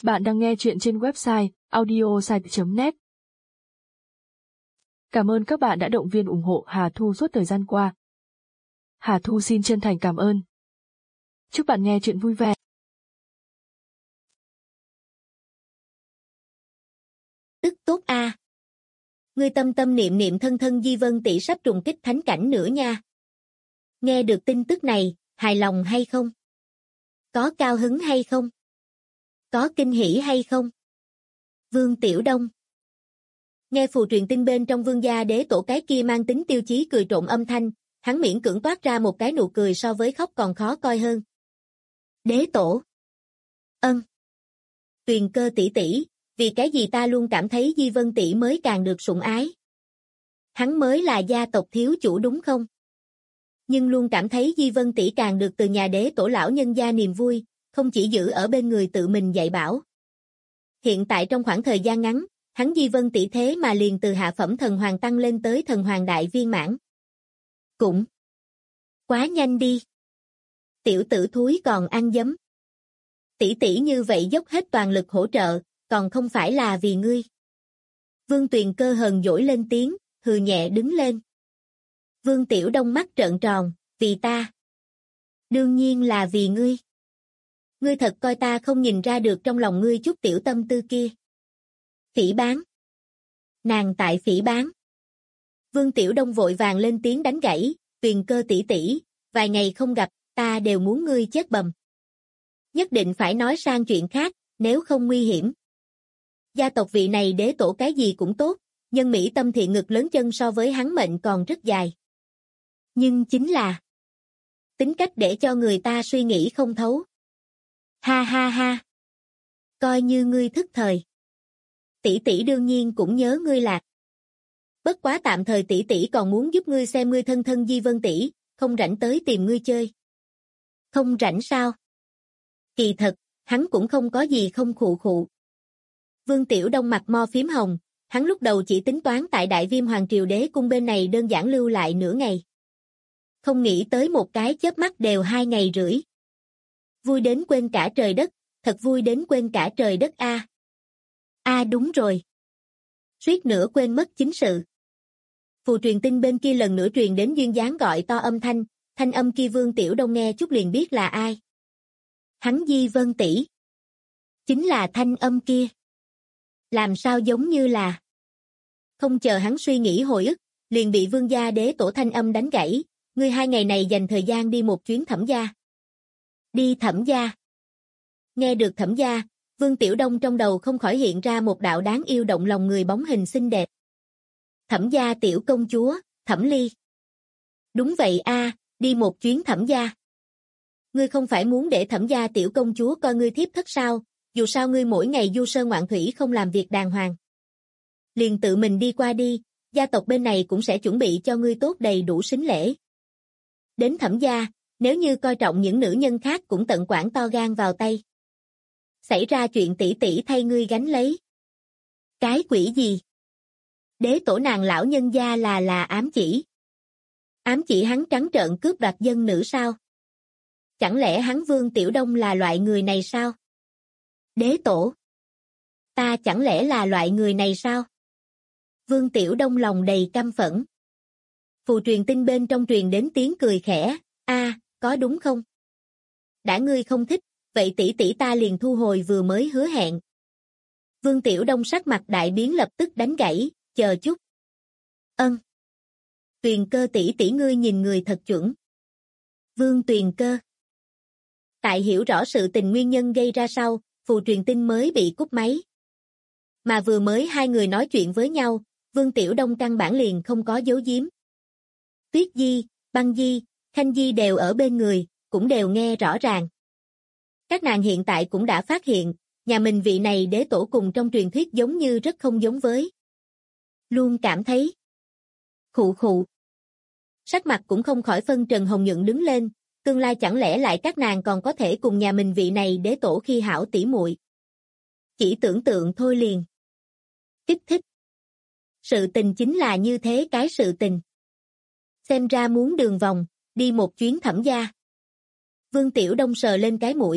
Bạn đang nghe chuyện trên website audiosite.net. Cảm ơn các bạn đã động viên ủng hộ Hà Thu suốt thời gian qua. Hà Thu xin chân thành cảm ơn. Chúc bạn nghe chuyện vui vẻ. Tức tốt a. Ngươi tâm tâm niệm niệm thân thân Di Vân tỷ sắp trùng kích thánh cảnh nữa nha. Nghe được tin tức này, hài lòng hay không? Có cao hứng hay không? Có kinh hỉ hay không? Vương Tiểu Đông. Nghe phù truyền tin bên trong Vương gia đế tổ cái kia mang tính tiêu chí cười trộn âm thanh, hắn miễn cưỡng toát ra một cái nụ cười so với khóc còn khó coi hơn. Đế tổ. Tuyền Cơ tỷ tỷ, vì cái gì ta luôn cảm thấy Di Vân tỷ mới càng được sủng ái? Hắn mới là gia tộc thiếu chủ đúng không? Nhưng luôn cảm thấy Di Vân tỷ càng được từ nhà đế tổ lão nhân gia niềm vui, không chỉ giữ ở bên người tự mình dạy bảo. Hiện tại trong khoảng thời gian ngắn, hắn Di Vân tỷ thế mà liền từ hạ phẩm thần hoàng tăng lên tới thần hoàng đại viên mãn. Cũng quá nhanh đi. Tiểu tử thúi còn ăn dấm. Tỷ tỷ như vậy dốc hết toàn lực hỗ trợ, còn không phải là vì ngươi. Vương Tuyền Cơ hờn dỗi lên tiếng, hừ nhẹ đứng lên. Vương Tiểu Đông mắt trợn tròn, vì ta. Đương nhiên là vì ngươi. Ngươi thật coi ta không nhìn ra được trong lòng ngươi chút tiểu tâm tư kia. Phỉ báng. Nàng tại phỉ báng. Vương Tiểu Đông vội vàng lên tiếng đánh gãy, Tuyền Cơ tỷ tỷ, vài ngày không gặp, ta đều muốn ngươi chết bầm. Nhất định phải nói sang chuyện khác, nếu không nguy hiểm. Gia tộc vị này đế tổ cái gì cũng tốt, nhân mỹ tâm thiện ngực lớn chân so với hắn mệnh còn rất dài. Nhưng chính là tính cách để cho người ta suy nghĩ không thấu. Ha ha ha. Coi như ngươi thức thời. Tỷ tỷ đương nhiên cũng nhớ ngươi lạc. Bất quá tạm thời tỷ tỷ còn muốn giúp ngươi xem ngươi thân thân Di Vân tỷ, không rảnh tới tìm ngươi chơi. Không rảnh sao? Kỳ thật, hắn cũng không có gì không khụ khụ. Vương Tiểu Đông mặt mo phím hồng, hắn lúc đầu chỉ tính toán tại Đại Viêm Hoàng Triều Đế cung bên này đơn giản lưu lại nửa ngày. Không nghĩ tới một cái chớp mắt đều 2 ngày rưỡi. Vui đến quên cả trời đất, thật vui đến quên cả trời đất a. Đúng rồi. Suýt nữa quên mất chính sự. Phù truyền tin bên kia lần nữa truyền đến duyên dáng gọi to âm thanh âm kia Vương Tiểu Đông nghe chút liền biết là ai. Hắn Di Vân tỷ. Chính là thanh âm kia. Làm sao giống như là. Không chờ hắn suy nghĩ hồi ức, liền bị Vương gia đế tổ thanh âm đánh gãy, ngươi 2 ngày này dành thời gian đi một chuyến Thẩm gia. Đi Thẩm gia. Nghe được Thẩm gia, Vương Tiểu Đông trong đầu không khỏi hiện ra một đạo đáng yêu động lòng người bóng hình xinh đẹp. Thẩm gia tiểu công chúa, Thẩm Ly. Đúng vậy a, đi một chuyến Thẩm gia. Ngươi không phải muốn để Thẩm gia tiểu công chúa coi ngươi thiếp thất sao, dù sao ngươi mỗi ngày du sơn ngoạn thủy không làm việc đàng hoàng. Liền tự mình đi qua đi, gia tộc bên này cũng sẽ chuẩn bị cho ngươi tốt đầy đủ sính lễ. Đến Thẩm gia, nếu như coi trọng những nữ nhân khác cũng tận quản to gan vào tay. Xảy ra chuyện tỷ tỷ thay ngươi gánh lấy. Cái quỷ gì? Đế tổ nàng lão nhân gia là ám chỉ. Ám chỉ hắn trắng trợn cướp đoạt dân nữ sao? Chẳng lẽ hắn Vương Tiểu Đông là loại người này sao? Đế tổ. Ta chẳng lẽ là loại người này sao? Vương Tiểu Đông lòng đầy căm phẫn. Phù truyền tin bên trong truyền đến tiếng cười khẽ, có đúng không? Đã ngươi không thích, vậy tỷ tỷ ta liền thu hồi vừa mới hứa hẹn. Vương Tiểu Đông sắc mặt đại biến lập tức đánh gãy, chờ chút. Tuyền Cơ tỷ tỷ ngươi nhìn người thật chuẩn. Vương Tuyền Cơ. Tại hiểu rõ sự tình nguyên nhân gây ra sau, phù truyền tin mới bị cúp máy. Mà vừa mới 2 người nói chuyện với nhau, Vương Tiểu Đông căn bản liền không có giấu giếm. Tuyết Di, Băng Di, Khanh Di đều ở bên người, cũng đều nghe rõ ràng. Các nàng hiện tại cũng đã phát hiện, nhà mình vị này đế tổ cùng trong truyền thuyết giống như rất không giống với. Luôn cảm thấy. Khụ khụ. Sắc mặt cũng không khỏi phân trần hồng nhuận đứng lên, tương lai chẳng lẽ lại các nàng còn có thể cùng nhà mình vị này đế tổ khi hảo tỉ muội. Chỉ tưởng tượng thôi liền. Kích thích. Sự tình chính là như thế cái sự tình. Xem ra muốn đường vòng, đi một chuyến Thẩm gia. Vương Tiểu Đông sờ lên cái mũi,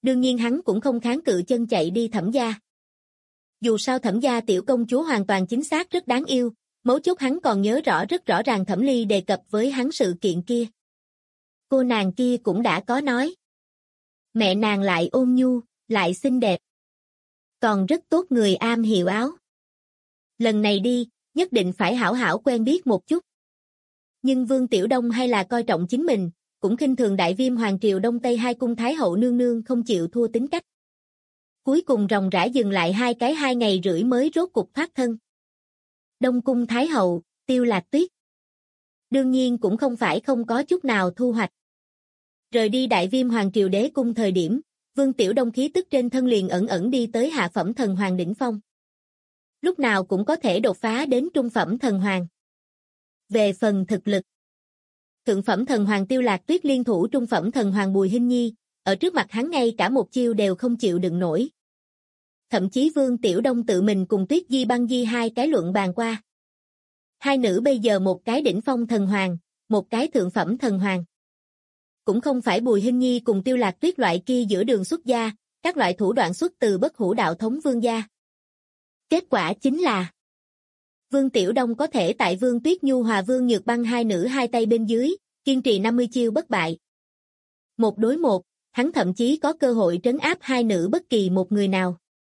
Đương nhiên hắn cũng không kháng cự chân chạy đi Thẩm gia. Dù sao Thẩm gia tiểu công chúa hoàn toàn chính xác rất đáng yêu, mấu chốt hắn còn nhớ rất rõ ràng Thẩm Ly đề cập với hắn sự kiện kia. Cô nàng kia cũng đã có nói. Mẹ nàng lại ôn nhu, lại xinh đẹp. Còn rất tốt người am hiểu áo. Lần này đi, nhất định phải hảo hảo quen biết một chút. Nhưng Vương Tiểu Đông hay là coi trọng chính mình, cũng khinh thường Đại Viêm Hoàng Triều Đông Tây hai cung Thái hậu nương nương không chịu thua tính cách. Cuối cùng ròng rã dừng lại 2 ngày rưỡi mới rốt cục thoát thân. Đông cung Thái hậu, Tiêu Lạc Tuyết. Đương nhiên cũng không phải không có chút nào thu hoạch. Rời đi Đại Viêm Hoàng Triều Đế cung thời điểm, Vương Tiểu Đông khí tức trên thân liền ẩn đi tới hạ phẩm thần hoàng đỉnh phong. Lúc nào cũng có thể đột phá đến trung phẩm thần hoàng. Về phần thực lực, thượng phẩm thần hoàng Tiêu Lạc Tuyết liên thủ trung phẩm thần hoàng Bùi Hinh Nhi, ở trước mặt hắn ngay cả một chiêu đều không chịu đựng nổi. Thậm chí Vương Tiểu Đông tự mình cùng Tuyết Di Băng Di hai cái luận bàn qua. Hai nữ bây giờ một cái đỉnh phong thần hoàng, một cái thượng phẩm thần hoàng. Cũng không phải Bùi Hinh Nhi cùng Tiêu Lạc Tuyết loại kia giữa đường xuất gia, các loại thủ đoạn xuất từ bất hủ đạo thống vương gia. Kết quả chính là Vương Tiểu Đông có thể tại Vương Tuyết Nhu hòa Vương Nhược Băng hai nữ hai tay bên dưới, kiên trì 50 chiêu bất bại. Một đối một, hắn thậm chí có cơ hội trấn áp hai nữ bất kỳ một người nào.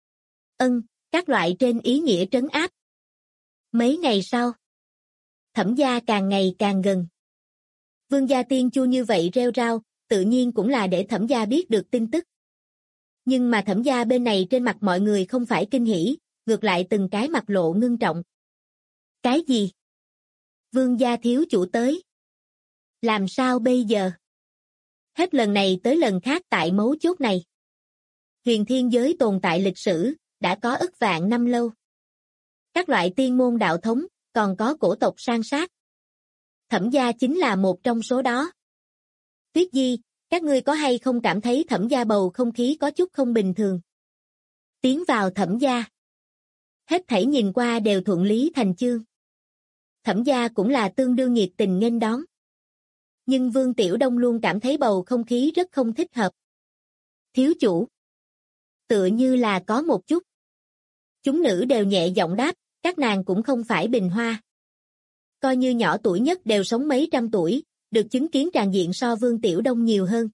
Các loại trên ý nghĩa trấn áp. Mấy ngày sau, Thẩm gia càng ngày càng gần. Vương gia tiên chu như vậy reo rao, tự nhiên cũng là để Thẩm gia biết được tin tức. Nhưng mà Thẩm gia bên này trên mặt mọi người không phải kinh hỉ, ngược lại từng cái mặt lộ ngưng trọng. Cái gì? Vương gia thiếu chủ tới. Làm sao bây giờ? Hết lần này tới lần khác tại mấu chốt này. Huyền thiên giới tồn tại lịch sử, đã có ức vạn năm lâu. Các loại tiên môn đạo thống, còn có cổ tộc san sát. Thẩm gia chính là một trong số đó. Tuyết Di, các ngươi có hay không cảm thấy Thẩm gia bầu không khí có chút không bình thường? Tiến vào Thẩm gia. Hết thảy nhìn qua đều thuận lý thành chương. Thẩm gia cũng là tương đương nhiệt tình nghênh đón. Nhưng Vương Tiểu Đông luôn cảm thấy bầu không khí rất không thích hợp. Thiếu chủ. Tựa như là có một chút. Chúng nữ đều nhẹ giọng đáp, các nàng cũng không phải bình hoa. Coi như nhỏ tuổi nhất đều sống mấy trăm tuổi, được chứng kiến tràn diện so Vương Tiểu Đông nhiều hơn.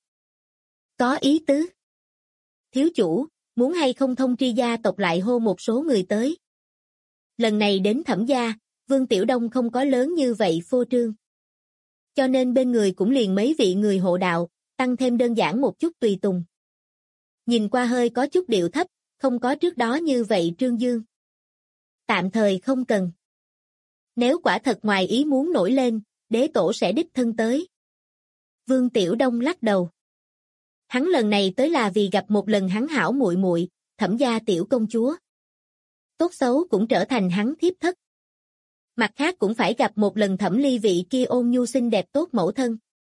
Có ý tứ. Thiếu chủ, muốn hay không thông tri gia tộc lại hô một số người tới. Lần này đến Thẩm gia, Vương Tiểu Đông không có lớn như vậy phô trương. Cho nên bên người cũng liền mấy vị người hộ đạo, tăng thêm đơn giản một chút tùy tùng. Nhìn qua hơi có chút điệu thấp, không có trước đó như vậy trương dương. Tạm thời không cần. Nếu quả thật ngoài ý muốn nổi lên, đế tổ sẽ đích thân tới. Vương Tiểu Đông lắc đầu. Hắn lần này tới là vì gặp một lần hắn hảo muội muội, Thẩm gia tiểu công chúa. Tốt xấu cũng trở thành hắn thiếp thất. Mặt khác cũng phải gặp một lần Thẩm Ly vị kia ôn nhu xinh đẹp tốt mẫu thân.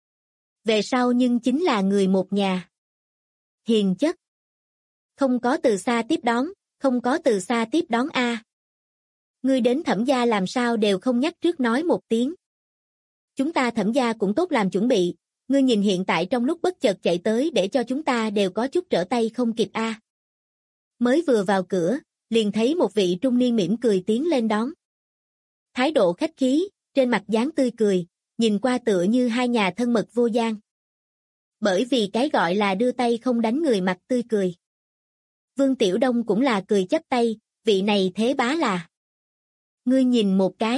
Về sau nhưng chính là người một nhà. Hiền chất. Không có từ xa tiếp đón, không có từ xa tiếp đón a. Ngươi đến Thẩm gia làm sao đều không nhắc trước nói một tiếng. Chúng ta Thẩm gia cũng tốt làm chuẩn bị, ngươi nhìn hiện tại trong lúc bất chợt chạy tới để cho chúng ta đều có chút trở tay không kịp a. Mới vừa vào cửa, liền thấy một vị trung niên mỉm cười tiến lên đón. Thái độ khách khí, trên mặt dáng tươi cười, nhìn qua tựa như hai nhà thân mật vô gian. Bởi vì cái gọi là đưa tay không đánh người mặt tươi cười. Vương Tiểu Đông cũng là cười chắp tay, vị này thế bá là. Ngươi nhìn một cái.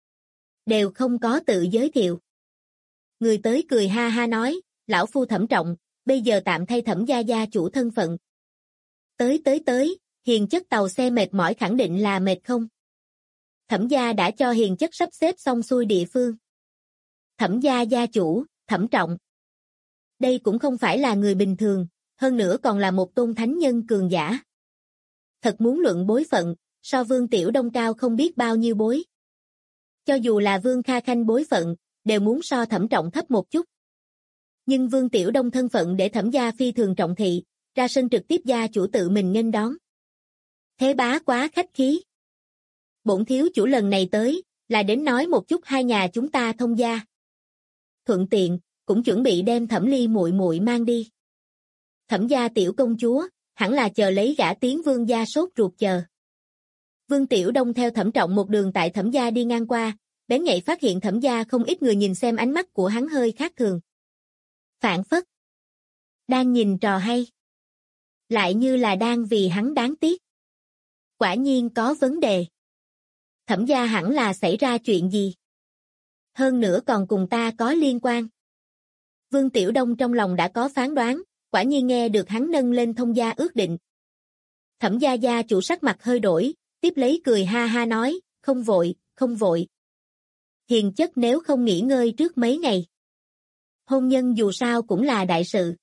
Đều không có tự giới thiệu. Người tới cười ha ha nói, lão phu Thẩm Trọng, bây giờ tạm thay Thẩm gia gia chủ thân phận. Tới, hiền chất tàu xe mệt mỏi khẳng định là mệt không? Thẩm gia đã cho hiền chất sắp xếp xong xuôi địa phương. Thẩm gia gia chủ, Thẩm Trọng. Đây cũng không phải là người bình thường, hơn nữa còn là một tôn thánh nhân cường giả. Thật muốn luận bối phận, so Vương Tiểu Đông cao không biết bao nhiêu bối. Cho dù là Vương Kha Khanh bối phận, đều muốn so Thẩm Trọng thấp một chút. Nhưng Vương Tiểu Đông thân phận để Thẩm gia phi thường trọng thị, ra sân trực tiếp gia chủ tự mình nghênh đón. Thế bá quá khách khí. Bổn thiếu chủ lần này tới, là đến nói một chút hai nhà chúng ta thông gia. Thuận tiện, cũng chuẩn bị đem Thẩm Ly muội muội mang đi. Thẩm gia tiểu công chúa, hẳn là chờ lấy gả tiến vương gia sốt ruột chờ. Vương Tiểu Đông theo Thẩm Trọng một đường tại Thẩm gia đi ngang qua, bén nhạy phát hiện Thẩm gia không ít người nhìn xem ánh mắt của hắn hơi khác thường. Phản phất. Đang nhìn trò hay. Lại như là đang vì hắn đáng tiếc. Quả nhiên có vấn đề. Thẩm gia hẳn là xảy ra chuyện gì? Hơn nữa còn cùng ta có liên quan. Vương Tiểu Đông trong lòng đã có phán đoán, quả nhiên nghe được hắn nâng lên thông gia ước định. Thẩm gia gia chủ sắc mặt hơi đổi, tiếp lấy cười ha ha nói, không vội, không vội. Hiền chất nếu không nghỉ ngơi trước mấy ngày. Hôn nhân dù sao cũng là đại sự.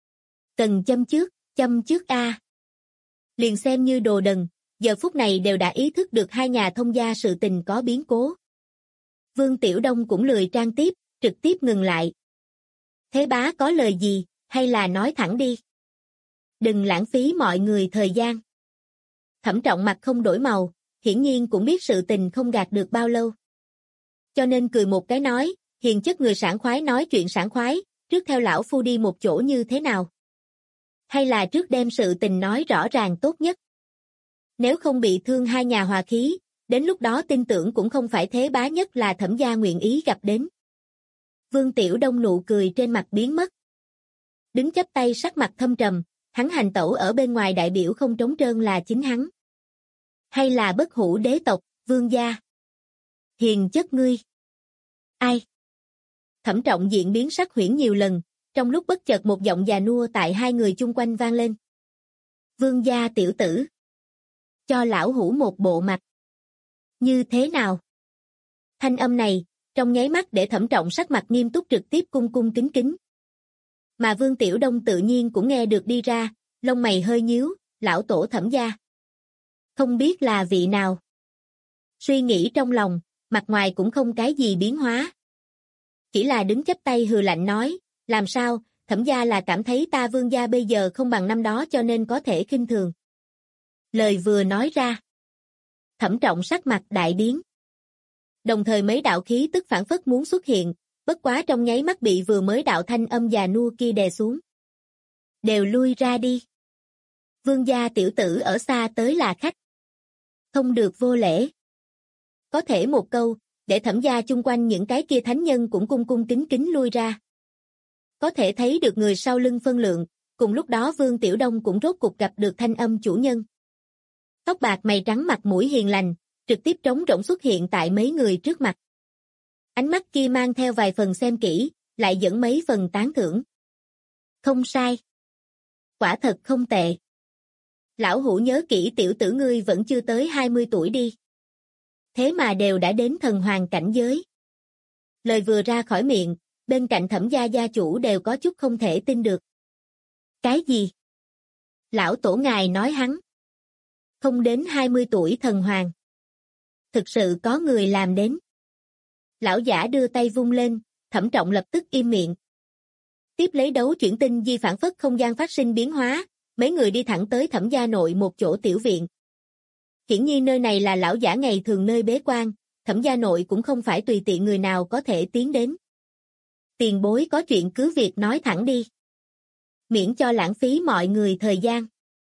Cần châm trước a. Liền xem như đồ đần, giờ phút này đều đã ý thức được hai nhà thông gia sự tình có biến cố. Vương Tiểu Đông cũng lười trang tiếp, trực tiếp ngừng lại. Thế bá có lời gì, hay là nói thẳng đi. Đừng lãng phí mọi người thời gian. Thẩm Trọng mặt không đổi màu, hiển nhiên cũng biết sự tình không gạt được bao lâu. Cho nên cười một cái nói, hiền chất người sảng khoái nói chuyện sảng khoái, trước theo lão phu đi một chỗ như thế nào? Hay là trước đem sự tình nói rõ ràng tốt nhất? Nếu không bị thương hai nhà hòa khí, đến lúc đó tin tưởng cũng không phải thế bá nhất là Thẩm gia nguyện ý gặp đến. Vương Tiểu Đông nụ cười trên mặt biến mất. Đứng chắp tay sắc mặt thâm trầm, hắn hành tẩu ở bên ngoài đại biểu không trống trơn là chính hắn. Hay là bất hủ đế tộc, vương gia? Hiền chất ngươi. Ai? Thẩm Trọng diện biến sắc huyễn nhiều lần, trong lúc bất chợt một giọng già nua tại hai người chung quanh vang lên. Vương gia tiểu tử. Cho lão hủ một bộ mặt. Như thế nào? Thanh âm này, trong nháy mắt để Thẩm Trọng sắc mặt nghiêm túc trực tiếp cung cung kính kính. Mà Vương Tiểu Đông tự nhiên cũng nghe được đi ra, lông mày hơi nhíu, lão tổ Thẩm gia. Không biết là vị nào. Suy nghĩ trong lòng, mặt ngoài cũng không cái gì biến hóa. Chỉ là đứng chắp tay hừ lạnh nói, làm sao, Thẩm gia là cảm thấy ta Vương gia bây giờ không bằng năm đó cho nên có thể khinh thường. Lời vừa nói ra. Thẩm Trọng sắc mặt đại biến. Đồng thời mấy đạo khí tức phản phất muốn xuất hiện, bất quá trong nháy mắt bị vừa mới đạo thanh âm già nua kia đè xuống. Đều lui ra đi. Vương gia tiểu tử ở xa tới là khách. Không được vô lễ. Có thể một câu, để Thẩm gia chung quanh những cái kia thánh nhân cũng cung cung kính kính lui ra. Có thể thấy được người sau lưng phân lượng, cùng lúc đó Vương Tiểu Đông cũng rốt cục gặp được thanh âm chủ nhân. Tóc bạc mày trắng mặt mũi hiền lành, trực tiếp trống rỗng xuất hiện tại mấy người trước mặt. Ánh mắt kia mang theo vài phần xem kỹ, lại dẫn mấy phần tán thưởng. Không sai. Quả thật không tệ. Lão hủ nhớ kỹ tiểu tử ngươi vẫn chưa tới 20 tuổi đi. Thế mà đều đã đến thần hoàng cảnh giới. Lời vừa ra khỏi miệng, bên cạnh Thẩm gia gia chủ đều có chút không thể tin được. Cái gì? Lão tổ ngài nói hắn. Không đến 20 tuổi thần hoàng. Thực sự có người làm đến. Lão giả đưa tay vung lên, Thẩm Trọng lập tức im miệng. Tiếp lấy đấu chuyển tinh di phản phất không gian phát sinh biến hóa, mấy người đi thẳng tới Thẩm gia nội một chỗ tiểu viện. Hiển nhiên nơi này là lão giả ngày thường nơi bế quan, Thẩm gia nội cũng không phải tùy tiện người nào có thể tiến đến. Tiền bối có chuyện cứ việc nói thẳng đi. Miễn cho lãng phí mọi người thời gian.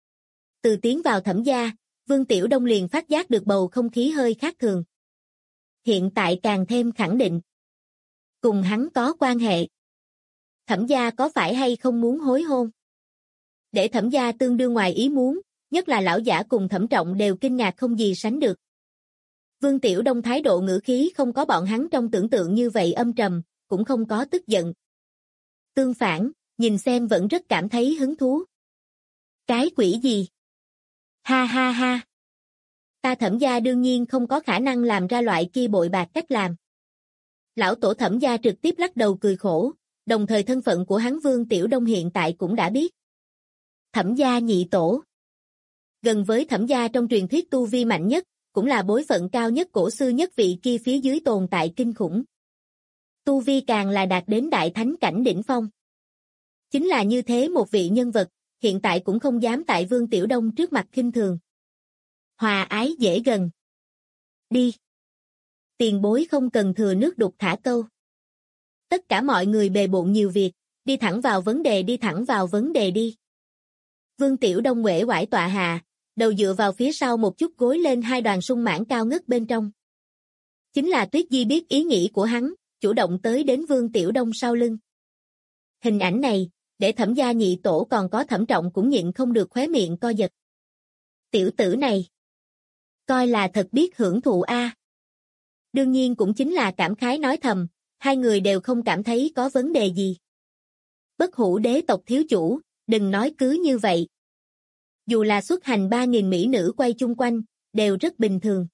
Từ tiến vào Thẩm gia, Vương Tiểu Đông liền phát giác được bầu không khí hơi khác thường. Hiện tại càng thêm khẳng định. Cùng hắn có quan hệ. Thẩm gia có phải hay không muốn hối hôn? Để Thẩm gia tương đương ngoài ý muốn, nhất là lão giả cùng Thẩm Trọng đều kinh ngạc không gì sánh được. Vương Tiểu Đông thái độ ngữ khí không có bọn hắn trong tưởng tượng như vậy âm trầm, cũng không có tức giận. Tương phản, nhìn xem vẫn rất cảm thấy hứng thú. Cái quỷ gì? Ha ha ha. Ta Thẩm gia đương nhiên không có khả năng làm ra loại kia bội bạc cách làm. Lão tổ Thẩm gia trực tiếp lắc đầu cười khổ, đồng thời thân phận của hắn Vương Tiểu Đông hiện tại cũng đã biết. Thẩm gia nhị tổ. Gần với Thẩm gia trong truyền thuyết tu vi mạnh nhất, cũng là bối phận cao nhất cổ sư nhất vị kia phía dưới tồn tại kinh khủng. Tu vi càng là đạt đến đại thánh cảnh đỉnh phong. Chính là như thế một vị nhân vật, hiện tại cũng không dám tại Vương Tiểu Đông trước mặt khinh thường. Hòa ái dễ gần. Đi. Tiền bối không cần thừa nước đục thả câu. Tất cả mọi người bề bộn nhiều việc, đi thẳng vào vấn đề đi. Vương Tiểu Đông uể oải tọa hạ, đầu dựa vào phía sau một chút gối lên hai đoàn sung mãn cao ngất bên trong. Chính là Tuyết Di biết ý nghĩ của hắn, chủ động tới đến Vương Tiểu Đông sau lưng. Hình ảnh này, để Thẩm gia nhị tổ còn có Thẩm Trọng cũng nhịn không được khóe miệng co giật. Tiểu tử này, coi là thật biết hưởng thụ a. Đương nhiên cũng chính là cảm khái nói thầm, hai người đều không cảm thấy có vấn đề gì. Bất Hủ đế tộc thiếu chủ, đừng nói cứ như vậy. Dù là xuất hành 3.000 mỹ nữ quay chung quanh, đều rất bình thường.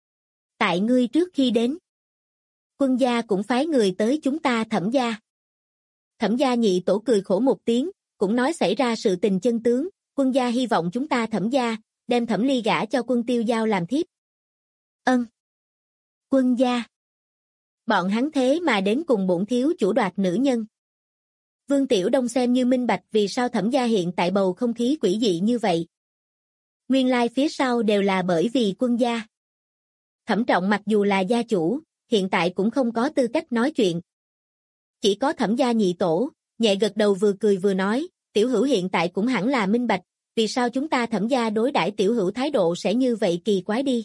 Tại ngươi trước khi đến, Quân gia cũng phái người tới chúng ta Thẩm gia. Thẩm gia nhị tổ cười khổ một tiếng, cũng nói xảy ra sự tình chân tướng, Quân gia hy vọng chúng ta Thẩm gia, đem Thẩm Ly gả cho Quân Tiêu Giao làm thiếp. Ân. Quân gia. Bọn hắn thế mà đến cùng bổn thiếu chủ đoạt nữ nhân. Vương Tiểu Đông xem như minh bạch vì sao Thẩm gia hiện tại bầu không khí quỷ dị như vậy. Nguyên lai phía sau đều là bởi vì Quân gia. Thẩm Trọng mặc dù là gia chủ, hiện tại cũng không có tư cách nói chuyện. Chỉ có Thẩm gia nhị tổ, nhẹ gật đầu vừa cười vừa nói, tiểu hữu hiện tại cũng hẳn là minh bạch, vì sao chúng ta Thẩm gia đối đãi tiểu hữu thái độ sẽ như vậy kỳ quái đi.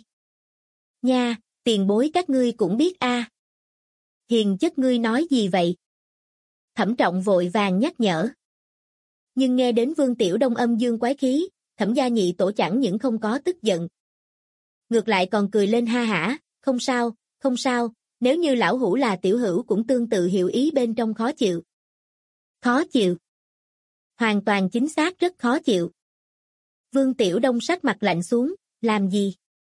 Nha, tiền bối các ngươi cũng biết a. Hiền chất ngươi nói gì vậy? Thẩm Trọng vội vàng nhắc nhở. Nhưng nghe đến Vương Tiểu Đông âm dương quái khí, Thẩm gia nhị tổ chẳng những không có tức giận. Ngược lại còn cười lên ha hả, không sao, nếu như lão hữu là tiểu hữu cũng tương tự hiểu ý bên trong khó chịu. Khó chịu. Hoàn toàn chính xác rất khó chịu. Vương Tiểu Đông sắc mặt lạnh xuống, làm gì?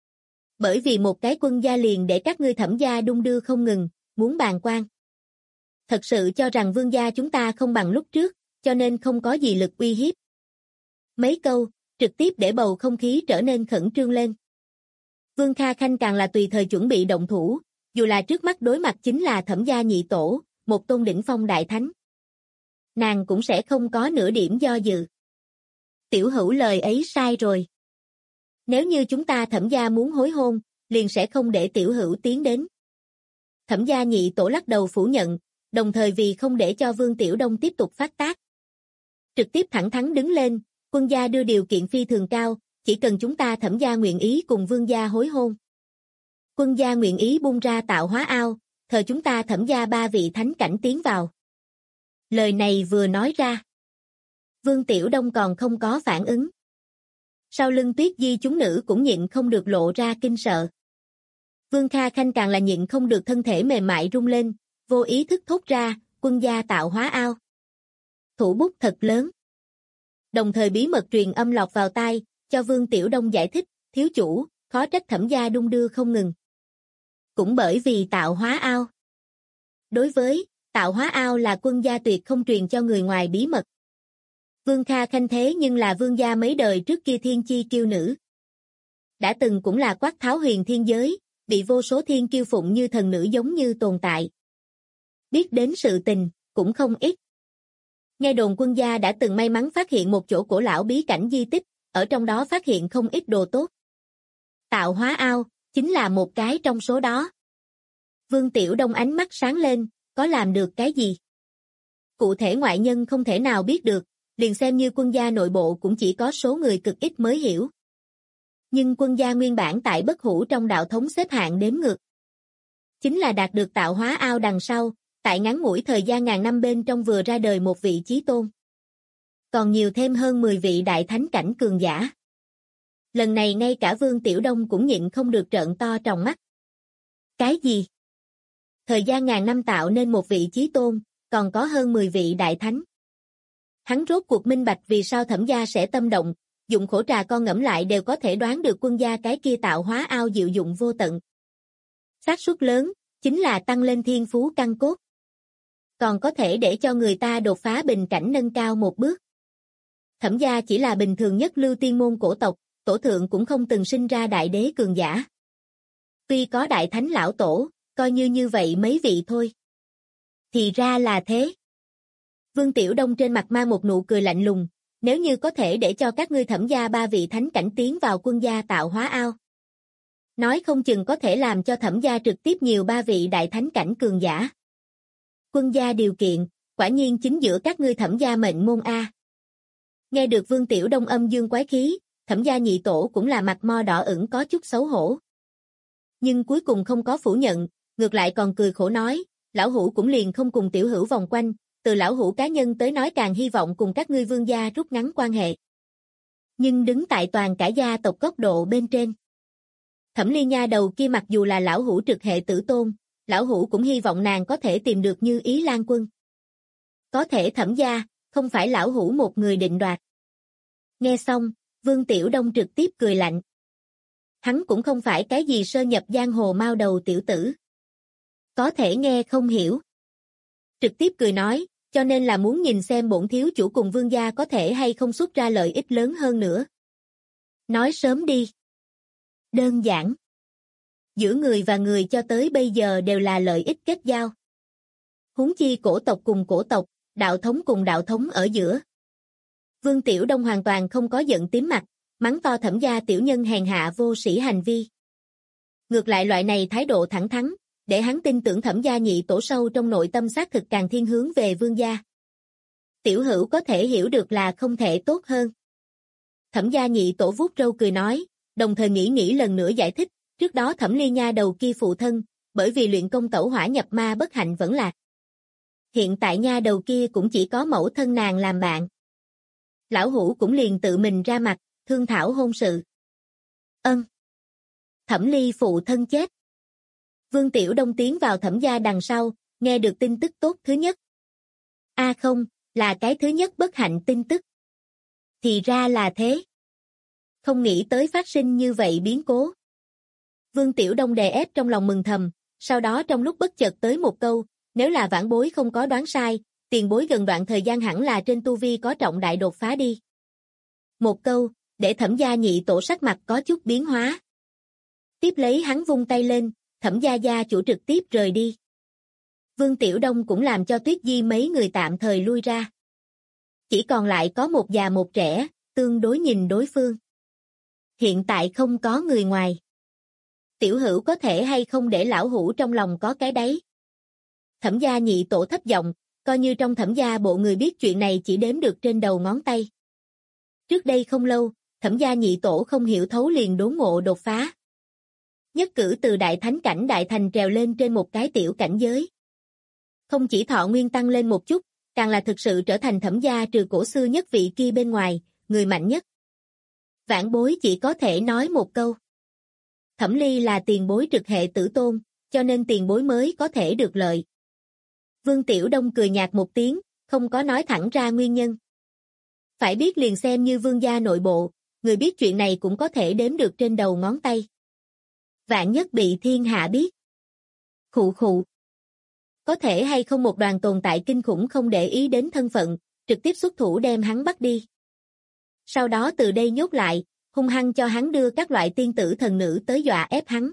Bởi vì một cái Quân gia liền để các ngươi Thẩm gia đung đưa không ngừng, muốn bàng quan. Thật sự cho rằng Vương gia chúng ta không bằng lúc trước, cho nên không có gì lực uy hiếp. Mấy câu, trực tiếp để bầu không khí trở nên khẩn trương lên. Vương Kha Khanh càng là tùy thời chuẩn bị động thủ, dù là trước mắt đối mặt chính là Thẩm gia nhị tổ, một tôn đỉnh phong đại thánh. Nàng cũng sẽ không có nửa điểm do dự. Tiểu hữu lời ấy sai rồi. Nếu như chúng ta Thẩm gia muốn hối hôn, liền sẽ không để tiểu hữu tiến đến. Thẩm gia nhị tổ lắc đầu phủ nhận, đồng thời vì không để cho Vương Tiểu Đông tiếp tục phát tác. Trực tiếp thẳng thắn đứng lên, Quân gia đưa điều kiện phi thường cao, chỉ cần chúng ta Thẩm gia nguyện ý cùng Vương gia hối hôn. Quân gia nguyện ý bung ra tạo hóa ao, thờ chúng ta Thẩm gia 3 vị thánh cảnh tiến vào. Lời này vừa nói ra, Vương Tiểu Đông còn không có phản ứng. Sau lưng Tuyết Di chúng nữ cũng nhịn không được lộ ra kinh sợ. Vương Kha Khanh càng là nhịn không được thân thể mềm mại rung lên, vô ý thức thốt ra, Quân gia tạo hóa ao. Thủ bút thật lớn. Đồng thời bí mật truyền âm lọt vào tai, cho Vương Tiểu Đông giải thích, thiếu chủ, khó trách Thẩm gia đung đưa không ngừng. Cũng bởi vì tạo hóa ao. Đối với, tạo hóa ao là Quân gia tuyệt không truyền cho người ngoài bí mật. Vương Kha Khanh thế nhưng là Vương gia mấy đời trước kia thiên chi kiêu nữ. Đã từng cũng là quát tháo huyền thiên giới, bị vô số thiên kiêu phụng như thần nữ giống như tồn tại. Biết đến sự tình, cũng không ít. Nghe đồn Quân gia đã từng may mắn phát hiện một chỗ cổ lão bí cảnh di tích, ở trong đó phát hiện không ít đồ tốt. Tạo hóa ao, chính là một cái trong số đó. Vương Tiểu Đông ánh mắt sáng lên, có làm được cái gì? Cụ thể ngoại nhân không thể nào biết được, liền xem như Quân gia nội bộ cũng chỉ có số người cực ít mới hiểu. Nhưng Quân gia nguyên bản tại Bất Hủ trong đạo thống xếp hạng đếm ngược. Chính là đạt được tạo hóa ao đằng sau, tại ngắn ngủi thời gian ngàn năm bên trong vừa ra đời một vị chí tôn. Còn nhiều thêm hơn 10 vị đại thánh cảnh cường giả. Lần này ngay cả Vương Tiểu Đông cũng nhịn không được trợn to tròng mắt. Cái gì? Thời gian ngàn năm tạo nên một vị chí tôn, còn có hơn 10 vị đại thánh. Hắn rốt cuộc minh bạch vì sao Thẩm gia sẽ tâm động, dụng khổ trà con ngẫm lại đều có thể đoán được Quân gia cái kia tạo hóa ao diệu dụng vô tận. Xác suất lớn, chính là tăng lên thiên phú căn cốt. Còn có thể để cho người ta đột phá bình cảnh nâng cao một bước. Thẩm gia chỉ là bình thường nhất lưu tiên môn cổ tộc, tổ thượng cũng không từng sinh ra đại đế cường giả. Tuy có đại thánh lão tổ, coi như vậy mấy vị thôi. Thì ra là thế. Vương Tiểu Đông trên mặt mang một nụ cười lạnh lùng, nếu như có thể để cho các ngươi Thẩm gia 3 vị thánh cảnh tiến vào Quân gia tạo hóa ao. Nói không chừng có thể làm cho Thẩm gia trực tiếp nhiều 3 vị đại thánh cảnh cường giả. Quân gia điều kiện, quả nhiên chính giữa các ngươi Thẩm gia mệnh môn A. Nghe được Vương Tiểu Đông âm dương quái khí, Thẩm gia nhị tổ cũng là mặt mo đỏ ửng có chút xấu hổ. Nhưng cuối cùng không có phủ nhận, ngược lại còn cười khổ nói, lão hủ cũng liền không cùng tiểu hữu vòng quanh, từ lão hủ cá nhân tới nói càng hy vọng cùng các ngươi Vương gia rút ngắn quan hệ. Nhưng đứng tại toàn cả gia tộc góc độ bên trên. Thẩm Ly nha đầu kia mặc dù là lão hủ trực hệ tử tôn, lão hủ cũng hy vọng nàng có thể tìm được Như Ý Lan Quân. Có thể Thẩm gia, không phải lão hủ một người định đoạt. Nghe xong, Vương Tiểu Đông trực tiếp cười lạnh. Hắn cũng không phải cái gì sơ nhập giang hồ mao đầu tiểu tử. Có thể nghe không hiểu. Trực tiếp cười nói, cho nên là muốn nhìn xem bổn thiếu chủ cùng Vương gia có thể hay không xuất ra lợi ích lớn hơn nữa. Nói sớm đi. Đơn giản. Giữa người và người cho tới bây giờ đều là lợi ích kết giao. Huống chi cổ tộc cùng cổ tộc, đạo thống cùng đạo thống ở giữa. Vương Tiểu Đông hoàn toàn không có giận tím mặt, mắng to Thẩm gia tiểu nhân hèn hạ vô sĩ hành vi. Ngược lại loại này thái độ thẳng thắn, để hắn tin tưởng Thẩm gia nhị tổ sâu trong nội tâm xác thực càng thiên hướng về Vương gia. Tiểu hữu có thể hiểu được là không thể tốt hơn. Thẩm gia nhị tổ vuốt râu cười nói, đồng thời nghĩ lần nữa giải thích, trước đó Thẩm Ly nha đầu kia phụ thân, bởi vì luyện công tẩu hỏa nhập ma bất hạnh vẫn lạc. Hiện tại nha đầu kia cũng chỉ có mẫu thân nàng làm bạn. Lão hủ cũng liền tự mình ra mặt, thương thảo hôn sự. Thẩm Ly phụ thân chết. Vương Tiểu Đông tiến vào Thẩm gia đằng sau, nghe được tin tức tốt thứ nhất. Không, là cái thứ nhất bất hạnh tin tức. Thì ra là thế. Không nghĩ tới phát sinh như vậy biến cố. Vương Tiểu Đông đè ép trong lòng mừng thầm, sau đó trong lúc bất chợt tới một câu, nếu là vãn bối không có đoán sai, tiền bối gần đoạn thời gian hẳn là trên tu vi có trọng đại đột phá đi. Một câu, để Thẩm gia nhị tổ sắc mặt có chút biến hóa. Tiếp lấy hắn vung tay lên, Thẩm gia gia chủ trực tiếp rời đi. Vương Tiểu Đông cũng làm cho Tuyết Di mấy người tạm thời lui ra. Chỉ còn lại có một già một trẻ, tương đối nhìn đối phương. Hiện tại không có người ngoài. Tiểu hữu có thể hay không để lão hủ trong lòng có cái đáy. Thẩm gia nhị tổ thấp giọng, coi như trong Thẩm gia bộ người biết chuyện này chỉ đếm được trên đầu ngón tay. Trước đây không lâu, Thẩm gia nhị tổ không hiểu thấu liền đốn ngộ đột phá. Nhất cử từ đại thánh cảnh đại thành trèo lên trên một cái tiểu cảnh giới. Không chỉ thọ nguyên tăng lên một chút, càng là thực sự trở thành Thẩm gia trừ cổ xưa nhất vị kia bên ngoài, người mạnh nhất. Vãn bối chỉ có thể nói một câu. Thẩm Ly là tiền bối trực hệ tử tôn, cho nên tiền bối mới có thể được lợi. Vương Tiểu Đông cười nhạt một tiếng, không có nói thẳng ra nguyên nhân. Phải biết liền xem như Vương gia nội bộ, người biết chuyện này cũng có thể đếm được trên đầu ngón tay. Vạn nhất bị thiên hạ biết. Khụ khụ. Có thể hay không một đoàn tồn tại kinh khủng không để ý đến thân phận, trực tiếp xuất thủ đem hắn bắt đi. Sau đó từ đây nhốt lại, hung hăng cho hắn đưa các loại tiên tử thần nữ tới dọa ép hắn.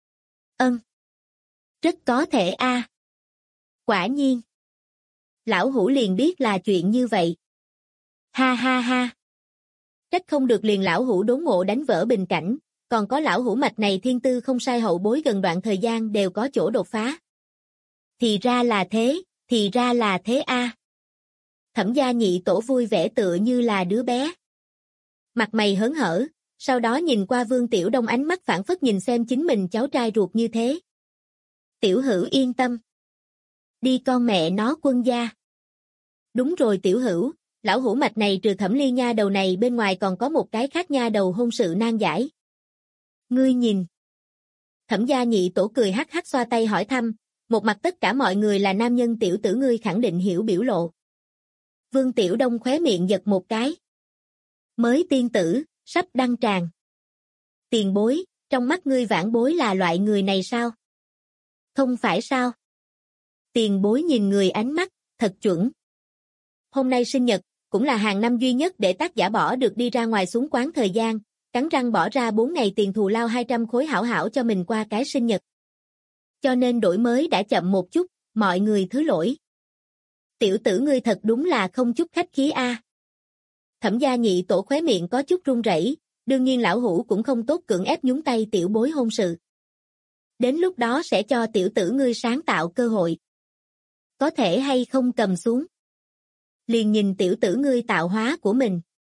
Rất có thể a. Quả nhiên. Lão hủ liền biết là chuyện như vậy. Ha ha ha. Trách không được liền lão hủ đốn ngộ đánh vỡ bình cảnh, còn có lão hủ mạch này thiên tư không sai hậu bối gần đoạn thời gian đều có chỗ đột phá. Thì ra là thế a. Thẩm gia nhị tổ vui vẻ tựa như là đứa bé. Mặt mày hớn hở, sau đó nhìn qua Vương Tiểu Đông ánh mắt phảng phất nhìn xem chính mình cháu trai ruột như thế. Tiểu hữu yên tâm. Đi con mẹ nó quân gia. Đúng rồi tiểu hữu, lão hủ mạch này trừ Thẩm Ly nha đầu này bên ngoài còn có một cái khác nha đầu hôn sự nan giải. Ngươi nhìn. Thẩm gia nhị tổ cười hắc hắc xoa tay hỏi thăm, một mặt tất cả mọi người là nam nhân tiểu tử ngươi khẳng định hiểu biểu lộ. Vương Tiểu Đông khóe miệng giật một cái. Mới tiên tử, sắp đăng tràng. Tiền bối, trong mắt ngươi vãn bối là loại người này sao? Không phải sao? Tiền bối nhìn người ánh mắt, thật chuẩn. Hôm nay sinh nhật, cũng là hàng năm duy nhất để tác giả bỏ được đi ra ngoài xuống quán thời gian, cắn răng bỏ ra 4 ngày tiền thù lao 200 khối hảo hảo cho mình qua cái sinh nhật. Cho nên đổi mới đã chậm một chút, mọi người thứ lỗi. Tiểu tử ngươi thật đúng là không chút khách khí a. Thẩm gia nhị tổ khóe miệng có chút run rẩy, đương nhiên lão hủ cũng không tốt cưỡng ép nhúng tay tiểu bối hôn sự. Đến lúc đó sẽ cho tiểu tử ngươi sáng tạo cơ hội. Có thể hay không cầm xuống. Liền nhìn tiểu tử ngươi tạo hóa của mình.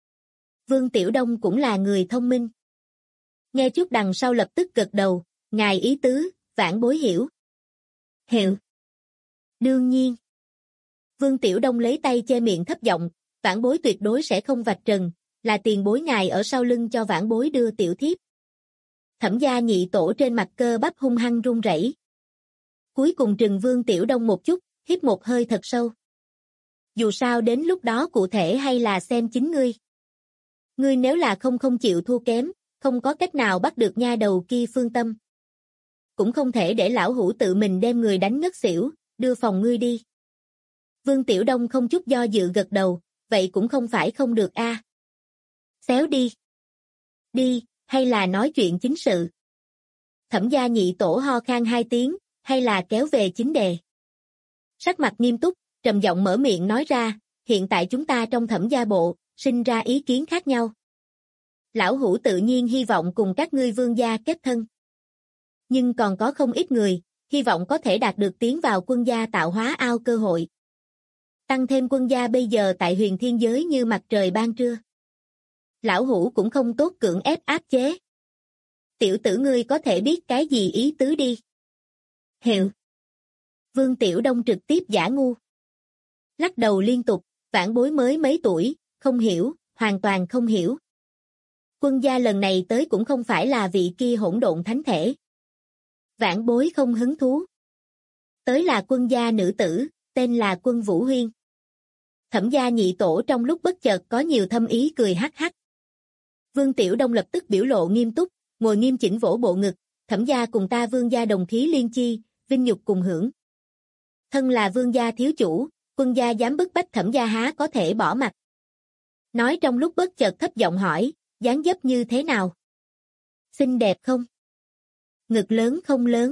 Vương Tiểu Đông cũng là người thông minh. Nghe chút đằng sau lập tức gật đầu, ngài ý tứ, vãn bối hiểu. Hiểu. Đương nhiên. Vương Tiểu Đông lấy tay che miệng thấp giọng, vãn bối tuyệt đối sẽ không vạch trần, là tiền bối ngài ở sau lưng cho vãn bối đưa tiểu thiếp. Thẩm gia nhị tổ trên mặt cơ bắp hung hăng run rẩy. Cuối cùng trừng Vương Tiểu Đông một chút, hít một hơi thật sâu. Dù sao đến lúc đó cụ thể hay là xem chính ngươi. Ngươi nếu là không chịu thua kém, không có cách nào bắt được nha đầu kia Phương Tâm. Cũng không thể để lão hủ tự mình đem người đánh ngất xỉu, đưa phòng ngươi đi. Vương Tiểu Đông không chút do dự gật đầu, vậy cũng không phải không được a. Xéo đi. Đi, hay là nói chuyện chính sự. Thẩm gia nhị tổ ho khan 2 tiếng, hay là kéo về chính đề. Sắc mặt nghiêm túc, trầm giọng mở miệng nói ra, hiện tại chúng ta trong Thẩm gia bộ, sinh ra ý kiến khác nhau. Lão hủ tự nhiên hy vọng cùng các ngươi Vương gia kết thân. Nhưng còn có không ít người, hy vọng có thể đạt được tiến vào quân gia tạo hóa ao cơ hội. Tăng thêm quân gia bây giờ tại huyền thiên giới như mặt trời ban trưa. Lão hủ cũng không tốt cưỡng ép áp chế. Tiểu tử ngươi có thể biết cái gì ý tứ đi. Hiểu. Vương Tiểu Đông trực tiếp giả ngu. Lắc đầu liên tục, vãn bối mới mấy tuổi, không hiểu, hoàn toàn không hiểu. Quân gia lần này tới cũng không phải là vị kia hỗn độn thánh thể. Vãn bối không hứng thú. Tới là quân gia nữ tử, tên là Quân Vũ Huyên. Thẩm gia nhị tổ trong lúc bất chợt có nhiều thâm ý cười hắc hắc. Vương Tiểu Đông lập tức biểu lộ nghiêm túc, ngồi nghiêm chỉnh vỗ bộ ngực, Thẩm gia cùng ta Vương gia đồng khí liên chi, vinh nhục cùng hưởng. Thân là Vương gia thiếu chủ, quân gia dám bức bách Thẩm gia há có thể bỏ mặt. Nói trong lúc bất chợt thấp giọng hỏi, dáng dấp như thế nào? Xinh đẹp không? Ngực lớn không lớn?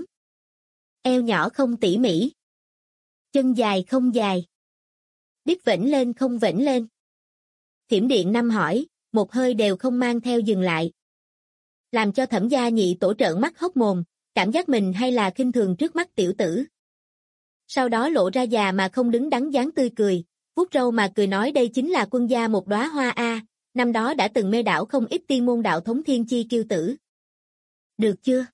Eo nhỏ không tỉ mỉ? Chân dài không dài? Biết vểnh lên không vểnh lên? Thiểm điện năm hỏi, một hơi đều không mang theo dừng lại. Làm cho Thẩm gia nhị tổ trợn mắt hốc mồm, cảm giác mình hay là khinh thường trước mắt tiểu tử. Sau đó lộ ra già mà không đứng đắn dáng tươi cười, vuốt râu mà cười nói đây chính là quân gia một đóa hoa a, năm đó đã từng mê đảo không ít tiên môn đạo thống thiên chi kiêu tử. Được chưa?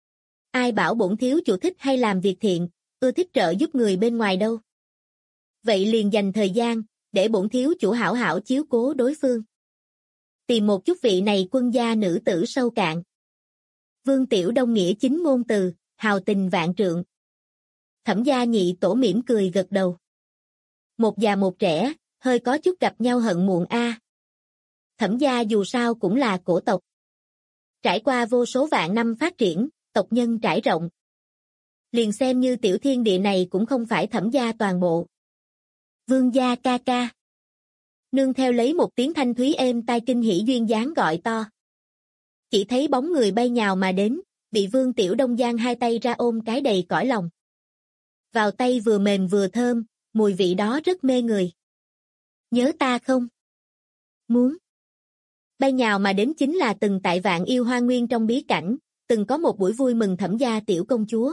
Ai bảo bổn thiếu chủ thích hay làm việc thiện, ưa thích trợ giúp người bên ngoài đâu. Vậy liền dành thời gian, để bổn thiếu chủ hảo hảo chiếu cố đối phương. Tìm một chút vị này quân gia nữ tử sâu cạn. Vương Tiểu Đông nghĩa chính ngôn từ, hào tình vạn trượng. Thẩm gia nhị tổ mỉm cười gật đầu. Một già một trẻ, hơi có chút gặp nhau hận muộn a. Thẩm gia dù sao cũng là cổ tộc. Trải qua vô số vạn năm phát triển, tộc nhân trải rộng. Liền xem như tiểu thiên địa này cũng không phải Thẩm gia toàn bộ. Vương gia ca ca. Nương theo lấy một tiếng thanh thúy êm tai kinh hỉ duyên dáng gọi to. Chỉ thấy bóng người bay nhào mà đến, bị Vương Tiểu Đông giang hai tay ra ôm cái đầy cõi lòng. Vào tay vừa mềm vừa thơm, mùi vị đó rất mê người. Nhớ ta không? Muốn. Bay nhào mà đến chính là từng tại Vạn Yêu Hoa Nguyên trong bí cảnh, từng có một buổi vui mừng Thẩm gia tiểu công chúa.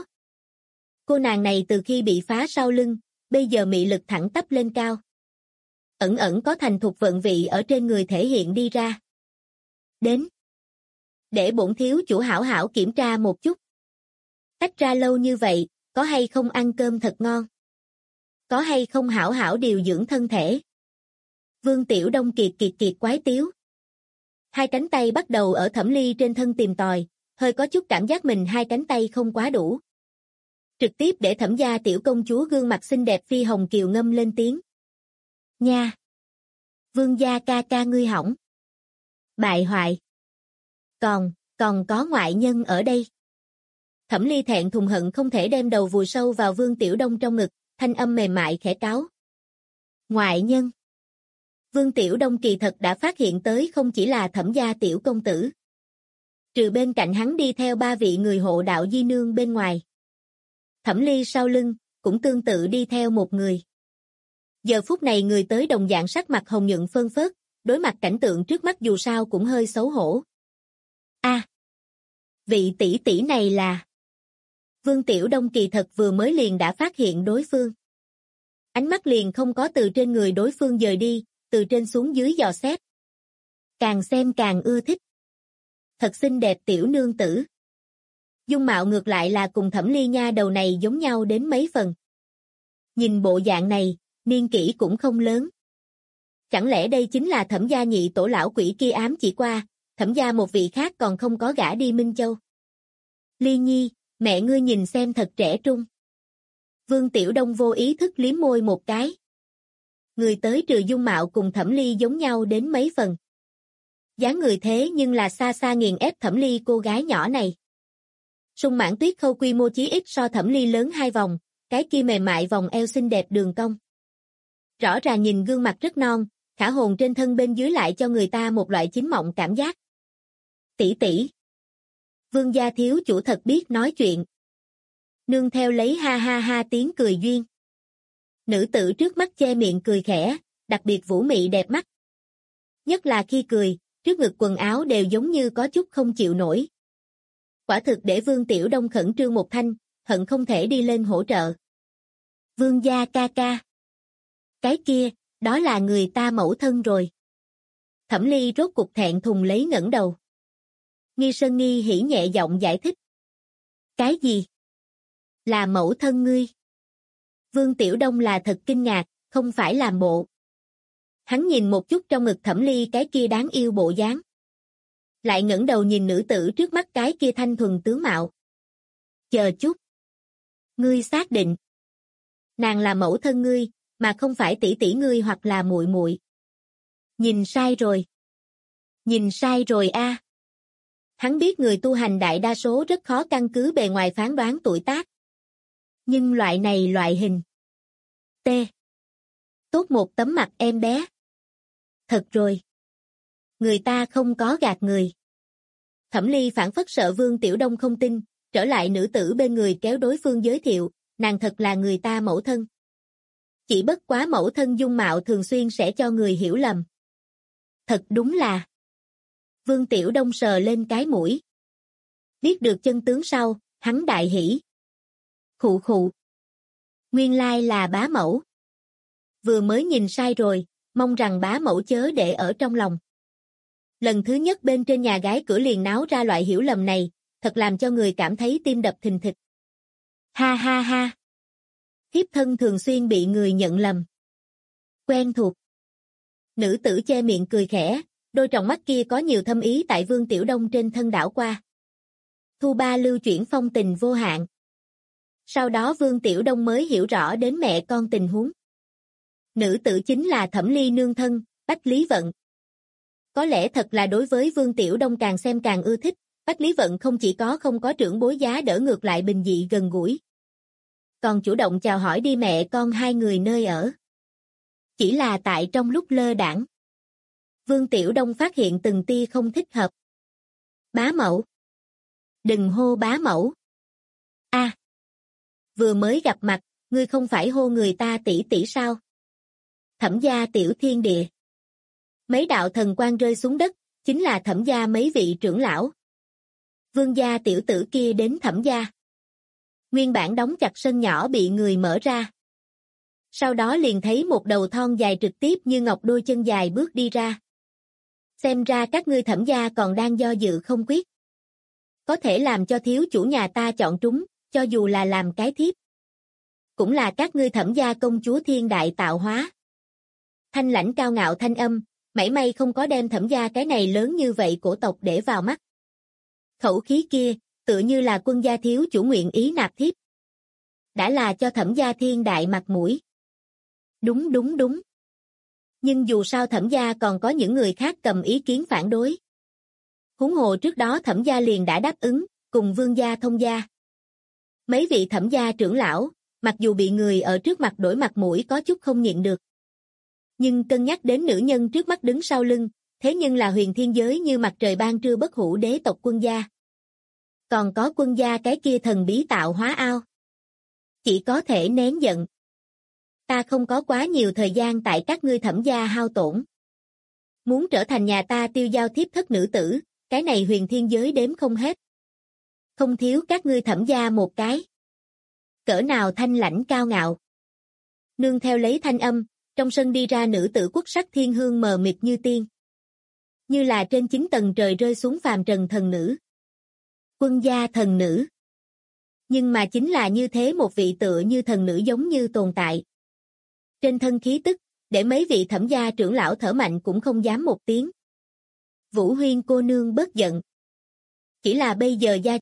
Cô nàng này từ khi bị phá sau lưng, bây giờ mị lực thẳng tắp lên cao. Ẩn ẩn có thành thục vận vị ở trên người thể hiện đi ra. Đến. Để bổn thiếu chủ hảo hảo kiểm tra một chút. Tách ra lâu như vậy, có hay không ăn cơm thật ngon? Có hay không hảo hảo điều dưỡng thân thể? Vương Tiểu Đông kiệt quái tiếu. Hai cánh tay bắt đầu ở Thẩm Ly trên thân tìm tòi, hơi có chút cảm giác mình hai cánh tay không quá đủ. Trực tiếp để Thẩm gia tiểu công chúa gương mặt xinh đẹp phi hồng kiều ngâm lên tiếng. Nha! Vương gia ca ca ngươi hỏng. Bại hoại. Còn có ngoại nhân ở đây. Thẩm Ly thẹn thùng hận không thể đem đầu vùi sâu vào Vương Tiểu Đông trong ngực, thanh âm mềm mại khẽ cáo. Ngoại nhân. Vương Tiểu Đông kỳ thật đã phát hiện tới không chỉ là Thẩm gia tiểu công tử. Trừ bên cạnh hắn đi theo 3 vị người hộ đạo di nương bên ngoài. Thẩm Ly sau lưng, cũng tương tự đi theo một người. Giờ phút này người tới đồng dạng sắc mặt hồng nhuận phơn phớt, đối mặt cảnh tượng trước mắt dù sao cũng hơi xấu hổ. Vị tỷ tỷ này là... Vương Tiểu Đông kỳ thật vừa mới liền đã phát hiện đối phương. Ánh mắt liền không có từ trên người đối phương dời đi, từ trên xuống dưới dò xét. Càng xem càng ưa thích. Thật xinh đẹp tiểu nương tử. Dung mạo ngược lại là cùng Thẩm Ly nha đầu này giống nhau đến mấy phần. Nhìn bộ dạng này, niên kỷ cũng không lớn. Chẳng lẽ đây chính là Thẩm gia nhị tổ lão quỷ kia ám chỉ qua, Thẩm gia một vị khác còn không có gả đi Minh Châu. Ly Nhi, mẹ ngươi nhìn xem thật trẻ trung. Vương Tiểu Đông vô ý thức liếm môi một cái. Người tới trừ dung mạo cùng Thẩm Ly giống nhau đến mấy phần. Dáng người thế nhưng là xa xa nghiền ép Thẩm Ly cô gái nhỏ này. Sung Mãn Tuyết Khâu quy mô chí ít so Thẩm Ly lớn 2 vòng, cái kia mềm mại vòng eo xinh đẹp đường cong. Rõ ràng nhìn gương mặt rất non, khả hồn trên thân bên dưới lại cho người ta một loại chính mộng cảm giác. Tỷ tỷ. Vương gia thiếu chủ thật biết nói chuyện. Nương theo lấy ha ha ha tiếng cười duyên. Nữ tử trước mắt che miệng cười khẽ, đặc biệt vũ mị đẹp mắt. Nhất là khi cười, trước ngực quần áo đều giống như có chút không chịu nổi. Quả thực để Vương Tiểu Đông khẩn trương một thanh, hận không thể đi lên hỗ trợ. Vương gia ca ca. Cái kia, đó là người ta mẫu thân rồi. Thẩm Ly rốt cục thẹn thùng lấy ngẩng đầu. Nghi Sơn Nghi hỉ nhẹ giọng giải thích. Cái gì? Là mẫu thân ngươi. Vương Tiểu Đông là thật kinh ngạc, không phải làm bộ. Hắn nhìn một chút trong ngực Thẩm Ly cái kia đáng yêu bộ dáng. Lại ngẩng đầu nhìn nữ tử trước mắt cái kia thanh thuần tướng mạo. Chờ chút. Ngươi xác định. Nàng là mẫu thân ngươi, mà không phải tỷ tỷ ngươi hoặc là muội muội. Nhìn sai rồi. Nhìn sai rồi a. Hắn biết người tu hành đại đa số rất khó căn cứ bề ngoài phán đoán tuổi tác. Nhưng loại này loại hình. T. Tốt một tấm mặt em bé. Thật rồi. Người ta không có gạt người. Thẩm Ly phản phất sợ Vương Tiểu Đông không tin, trở lại nữ tử bên người kéo đối phương giới thiệu, nàng thật là người ta mẫu thân. Chỉ bất quá mẫu thân dung mạo thường xuyên sẽ cho người hiểu lầm. Thật đúng là. Vương Tiểu Đông sờ lên cái mũi. Biết được chân tướng sau, hắn đại hỉ. Khụ khụ. Nguyên lai là bá mẫu. Vừa mới nhìn sai rồi, mong rằng bá mẫu chớ để ở trong lòng. Lần thứ nhất bên trên nhà gái cửa liền náo ra loại hiểu lầm này, thật làm cho người cảm thấy tim đập thình thịch. Ha ha ha. Thiếp thân thường xuyên bị người nhận lầm. Quen thuộc. Nữ tử che miệng cười khẽ, đôi tròng mắt kia có nhiều thâm ý tại Vương Tiểu Đông trên thân đảo qua. Thu ba lưu chuyển phong tình vô hạn. Sau đó Vương Tiểu Đông mới hiểu rõ đến mẹ con tình huống. Nữ tử chính là Thẩm Ly nương thân, Bách Lý Vận. Có lẽ thật là đối với Vương Tiểu Đông càng xem càng ưa thích, Bách Lý Vận không chỉ có không có trưởng bối giá đỡ ngược lại bình dị gần gũi. Còn chủ động chào hỏi đi mẹ con hai người nơi ở. Chỉ là tại trong lúc lơ đãng, Vương Tiểu Đông phát hiện từng tia không thích hợp. Bá mẫu. Đừng hô bá mẫu. A. Vừa mới gặp mặt, ngươi không phải hô người ta tỷ tỷ sao? Thẩm gia tiểu thiên địa. Mấy đạo thần quang rơi xuống đất, chính là Thẩm gia mấy vị trưởng lão. Vương gia tiểu tử kia đến Thẩm gia. Nguyên bản đóng chặt sân nhỏ bị người mở ra. Sau đó liền thấy một đầu thon dài trực tiếp như ngọc đôi chân dài bước đi ra. Xem ra các ngươi Thẩm gia còn đang do dự không quyết. Có thể làm cho thiếu chủ nhà ta chọn trúng, cho dù là làm cái thiếp. Cũng là các ngươi Thẩm gia công chúa thiên đại tạo hóa. Thanh lãnh cao ngạo thanh âm, mảy may không có đem Thẩm gia cái này lớn như vậy cổ tộc để vào mắt. Khẩu khí kia, tựa như là quân gia thiếu chủ nguyện ý nạp thiếp. Đã là cho Thẩm gia thiên đại mặt mũi. Đúng đúng đúng. Nhưng dù sao Thẩm gia còn có những người khác cầm ý kiến phản đối. Huống hồ trước đó Thẩm gia liền đã đáp ứng, cùng Vương gia thông gia. Mấy vị Thẩm gia trưởng lão, mặc dù bị người ở trước mặt đổi mặt mũi có chút không nhịn được. Nhưng cân nhắc đến nữ nhân trước mắt đứng sau lưng, thế nhưng là huyền thiên giới như mặt trời ban trưa bất hủ đế tộc quân gia. Còn có quân gia cái kia thần bí tạo hóa ao. Chỉ có thể nén giận. Ta không có quá nhiều thời gian tại các ngươi Thẩm gia hao tổn. Muốn trở thành nhà ta tiêu giao thiếp thất nữ tử, cái này huyền thiên giới đếm không hết. Không thiếu các ngươi Thẩm gia một cái. Cỡ nào thanh lãnh cao ngạo. Nương theo lấy thanh âm, trong sân đi ra nữ tử quốc sắc thiên hương mờ mịt như tiên. Như là trên 9 tầng trời rơi xuống phàm trần thần nữ. Quân gia thần nữ. Nhưng mà chính là như thế một vị tựa như thần nữ giống như tồn tại. Trên thân khí tức, để mấy vị Thẩm gia trưởng lão thở mạnh cũng không dám một tiếng. Vũ Huyên cô nương bớt giận. Chỉ là bây giờ gia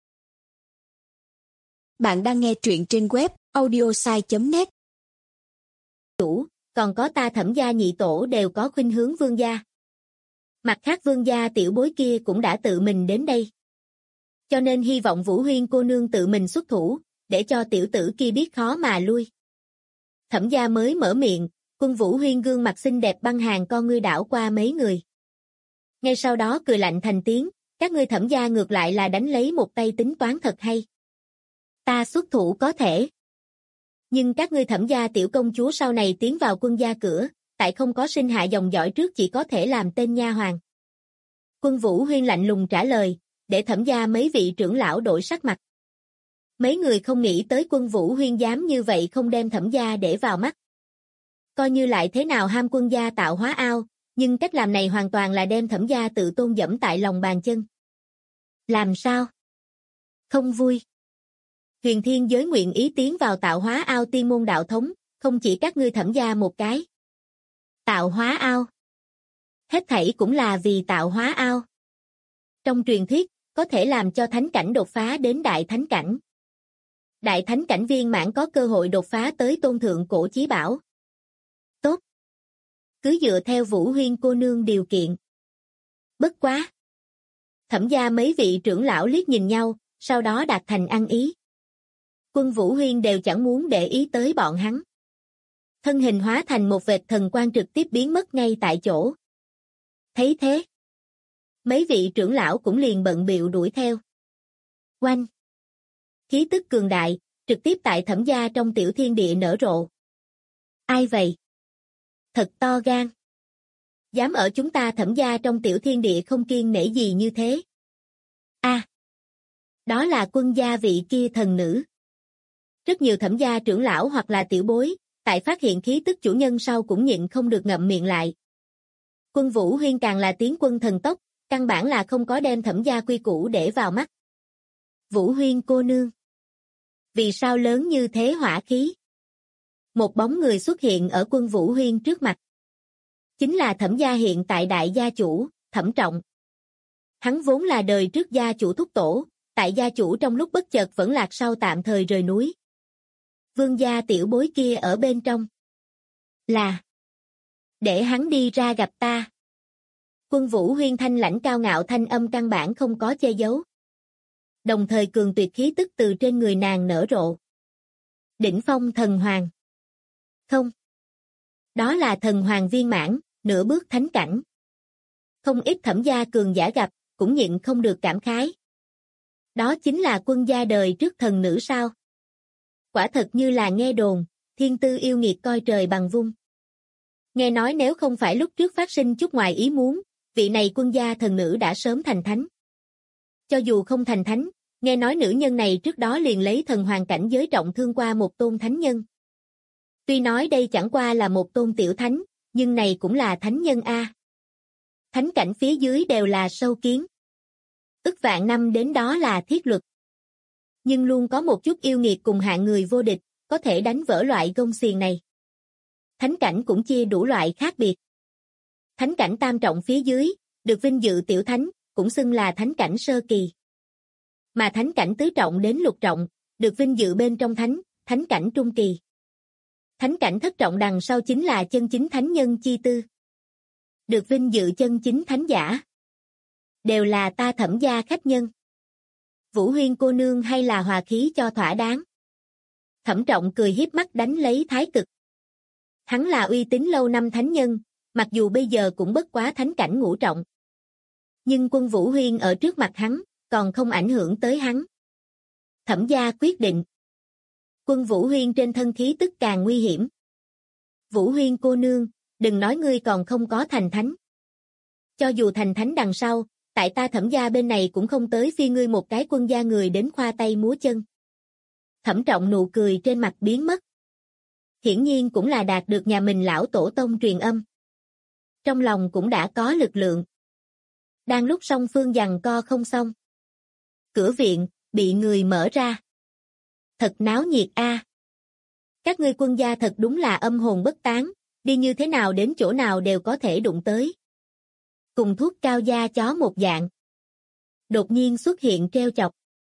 Bạn đang nghe truyện trên web audiosai.net. chủ, còn có ta Thẩm gia nhị tổ đều có khuynh hướng vương gia. Mặt khác vương gia tiểu bối kia cũng đã tự mình đến đây. Cho nên hy vọng Vũ Huyên cô nương tự mình xuất thủ, để cho tiểu tử kia biết khó mà lui. Thẩm gia mới mở miệng, Quân Vũ Huyên gương mặt xinh đẹp băng hàng con ngươi đảo qua mấy người. Ngay sau đó cười lạnh thành tiếng, các ngươi Thẩm gia ngược lại là đánh lấy một tay tính toán thật hay. Ta xuất thủ có thể. Nhưng các ngươi Thẩm gia tiểu công chúa sau này tiến vào quân gia cửa, tại không có sinh hạ dòng dõi trước chỉ có thể làm tên nha hoàn. Quân Vũ Huyên lạnh lùng trả lời, để Thẩm gia mấy vị trưởng lão đổi sắc mặt. Mấy người không nghĩ tới Quân Vũ Huyên dám như vậy không đem Thẩm gia để vào mắt. Coi như lại thế nào ham quân gia tạo hóa ao, nhưng cách làm này hoàn toàn là đem Thẩm gia tự tôn dẫm tại lòng bàn chân. Làm sao? Không vui. Huyền Thiên Giới nguyện ý tiến vào tạo hóa ao tiên môn đạo thống, không chỉ các ngươi Thẩm gia một cái. Tạo hóa ao. Hết thảy cũng là vì tạo hóa ao. Trong truyền thuyết, có thể làm cho thánh cảnh đột phá đến đại thánh cảnh. Đại thánh cảnh viên mãn có cơ hội đột phá tới tôn thượng cổ chí bảo. Tốt. Cứ dựa theo Vũ Huyên cô nương điều kiện. Bất quá. Thẩm gia mấy vị trưởng lão liếc nhìn nhau, sau đó đạt thành ăn ý. Quân Vũ Huyên đều chẳng muốn để ý tới bọn hắn. Thân hình hóa thành một vệt thần quang trực tiếp biến mất ngay tại chỗ. Thấy thế, mấy vị trưởng lão cũng liền bận bịu đuổi theo. Oanh! Khí tức cường đại, trực tiếp tại Thẩm gia trong tiểu thiên địa nở rộ. Ai vậy? Thật to gan. Dám ở chúng ta Thẩm gia trong tiểu thiên địa không kiêng nể gì như thế. A, đó là quân gia vị kia thần nữ. Rất nhiều Thẩm gia trưởng lão hoặc là tiểu bối, tại phát hiện khí tức chủ nhân sau cũng nhịn không được ngậm miệng lại. Quân Vũ Huyên càng là tiến quân thần tốc, căn bản là không có đem Thẩm gia quy củ để vào mắt. Vũ Huyên cô nương. Vì sao lớn như thế hỏa khí? Một bóng người xuất hiện ở Quân Vũ Huyên trước mặt. Chính là Thẩm gia hiện tại đại gia chủ, Thẩm Trọng. Hắn vốn là đời trước gia chủ thúc tổ, tại gia chủ trong lúc bất chợt vẫn lạc sau tạm thời rời núi. Vương gia tiểu bối kia ở bên trong. Là. Để hắn đi ra gặp ta. Quân Vũ Huyên thanh lãnh cao ngạo thanh âm căn bản không có che giấu. Đồng thời cường tuyệt khí tức từ trên người nàng nở rộ. Đỉnh phong thần hoàng. Không. Đó là thần hoàng viên mãn, nửa bước thánh cảnh. Không ít Thẩm gia cường giả gặp, cũng nhịn không được cảm khái. Đó chính là quân gia đời trước thần nữ sao? Quả thật như là nghe đồn, thiên tư yêu nghiệt coi trời bằng vung. Nghe nói nếu không phải lúc trước phát sinh chút ngoài ý muốn, vị này quân gia thần nữ đã sớm thành thánh. Cho dù không thành thánh, nghe nói nữ nhân này trước đó liền lấy thần hoàng cảnh giới trọng thương qua một tôn thánh nhân. Tuy nói đây chẳng qua là một tôn tiểu thánh, nhưng này cũng là thánh nhân a. Thánh cảnh phía dưới đều là sâu kiến. Ức vạn năm đến đó là thiết luật. Nhưng luôn có một chút yêu nghiệt cùng hạng người vô địch, có thể đánh vỡ loại gông xiềng này. Thánh cảnh cũng chia đủ loại khác biệt. Thánh cảnh tam trọng phía dưới, được vinh dự tiểu thánh, cũng xưng là thánh cảnh sơ kỳ. Mà thánh cảnh tứ trọng đến lục trọng, được vinh dự bên trong thánh, thánh cảnh trung kỳ. Thánh cảnh thất trọng đằng sau chính là chân chính thánh nhân chi tư. Được vinh dự chân chính thánh giả. Đều là ta Thẩm gia khách nhân. Vũ Huyên cô nương hay là hòa khí cho thỏa đáng. Thẩm Trọng cười hiếp mắt đánh lấy thái cực. Hắn là uy tín lâu năm thánh nhân, mặc dù bây giờ cũng bất quá thánh cảnh ngũ trọng. Nhưng Quân Vũ Huyên ở trước mặt hắn, còn không ảnh hưởng tới hắn. Thẩm gia quyết định. Quân Vũ Huyên trên thân khí tức càng nguy hiểm. Vũ Huyên cô nương, đừng nói ngươi còn không có thành thánh. Cho dù thành thánh đằng sau, tại ta Thẩm gia bên này cũng không tới phi ngươi một cái quân gia người đến khoa tay múa chân. Thẩm Trọng nụ cười trên mặt biến mất. Hiển nhiên cũng là đạt được nhà mình lão tổ tông truyền âm. Trong lòng cũng đã có lực lượng. Đang lúc song phương giằng co không xong. Cửa viện, bị người mở ra. Thật náo nhiệt a. Các ngươi quân gia thật đúng là âm hồn bất tán, đi như thế nào đến chỗ nào đều có thể đụng tới. Cùng thuốc cao da chó một dạng. Đột nhiên xuất hiện treo chọc.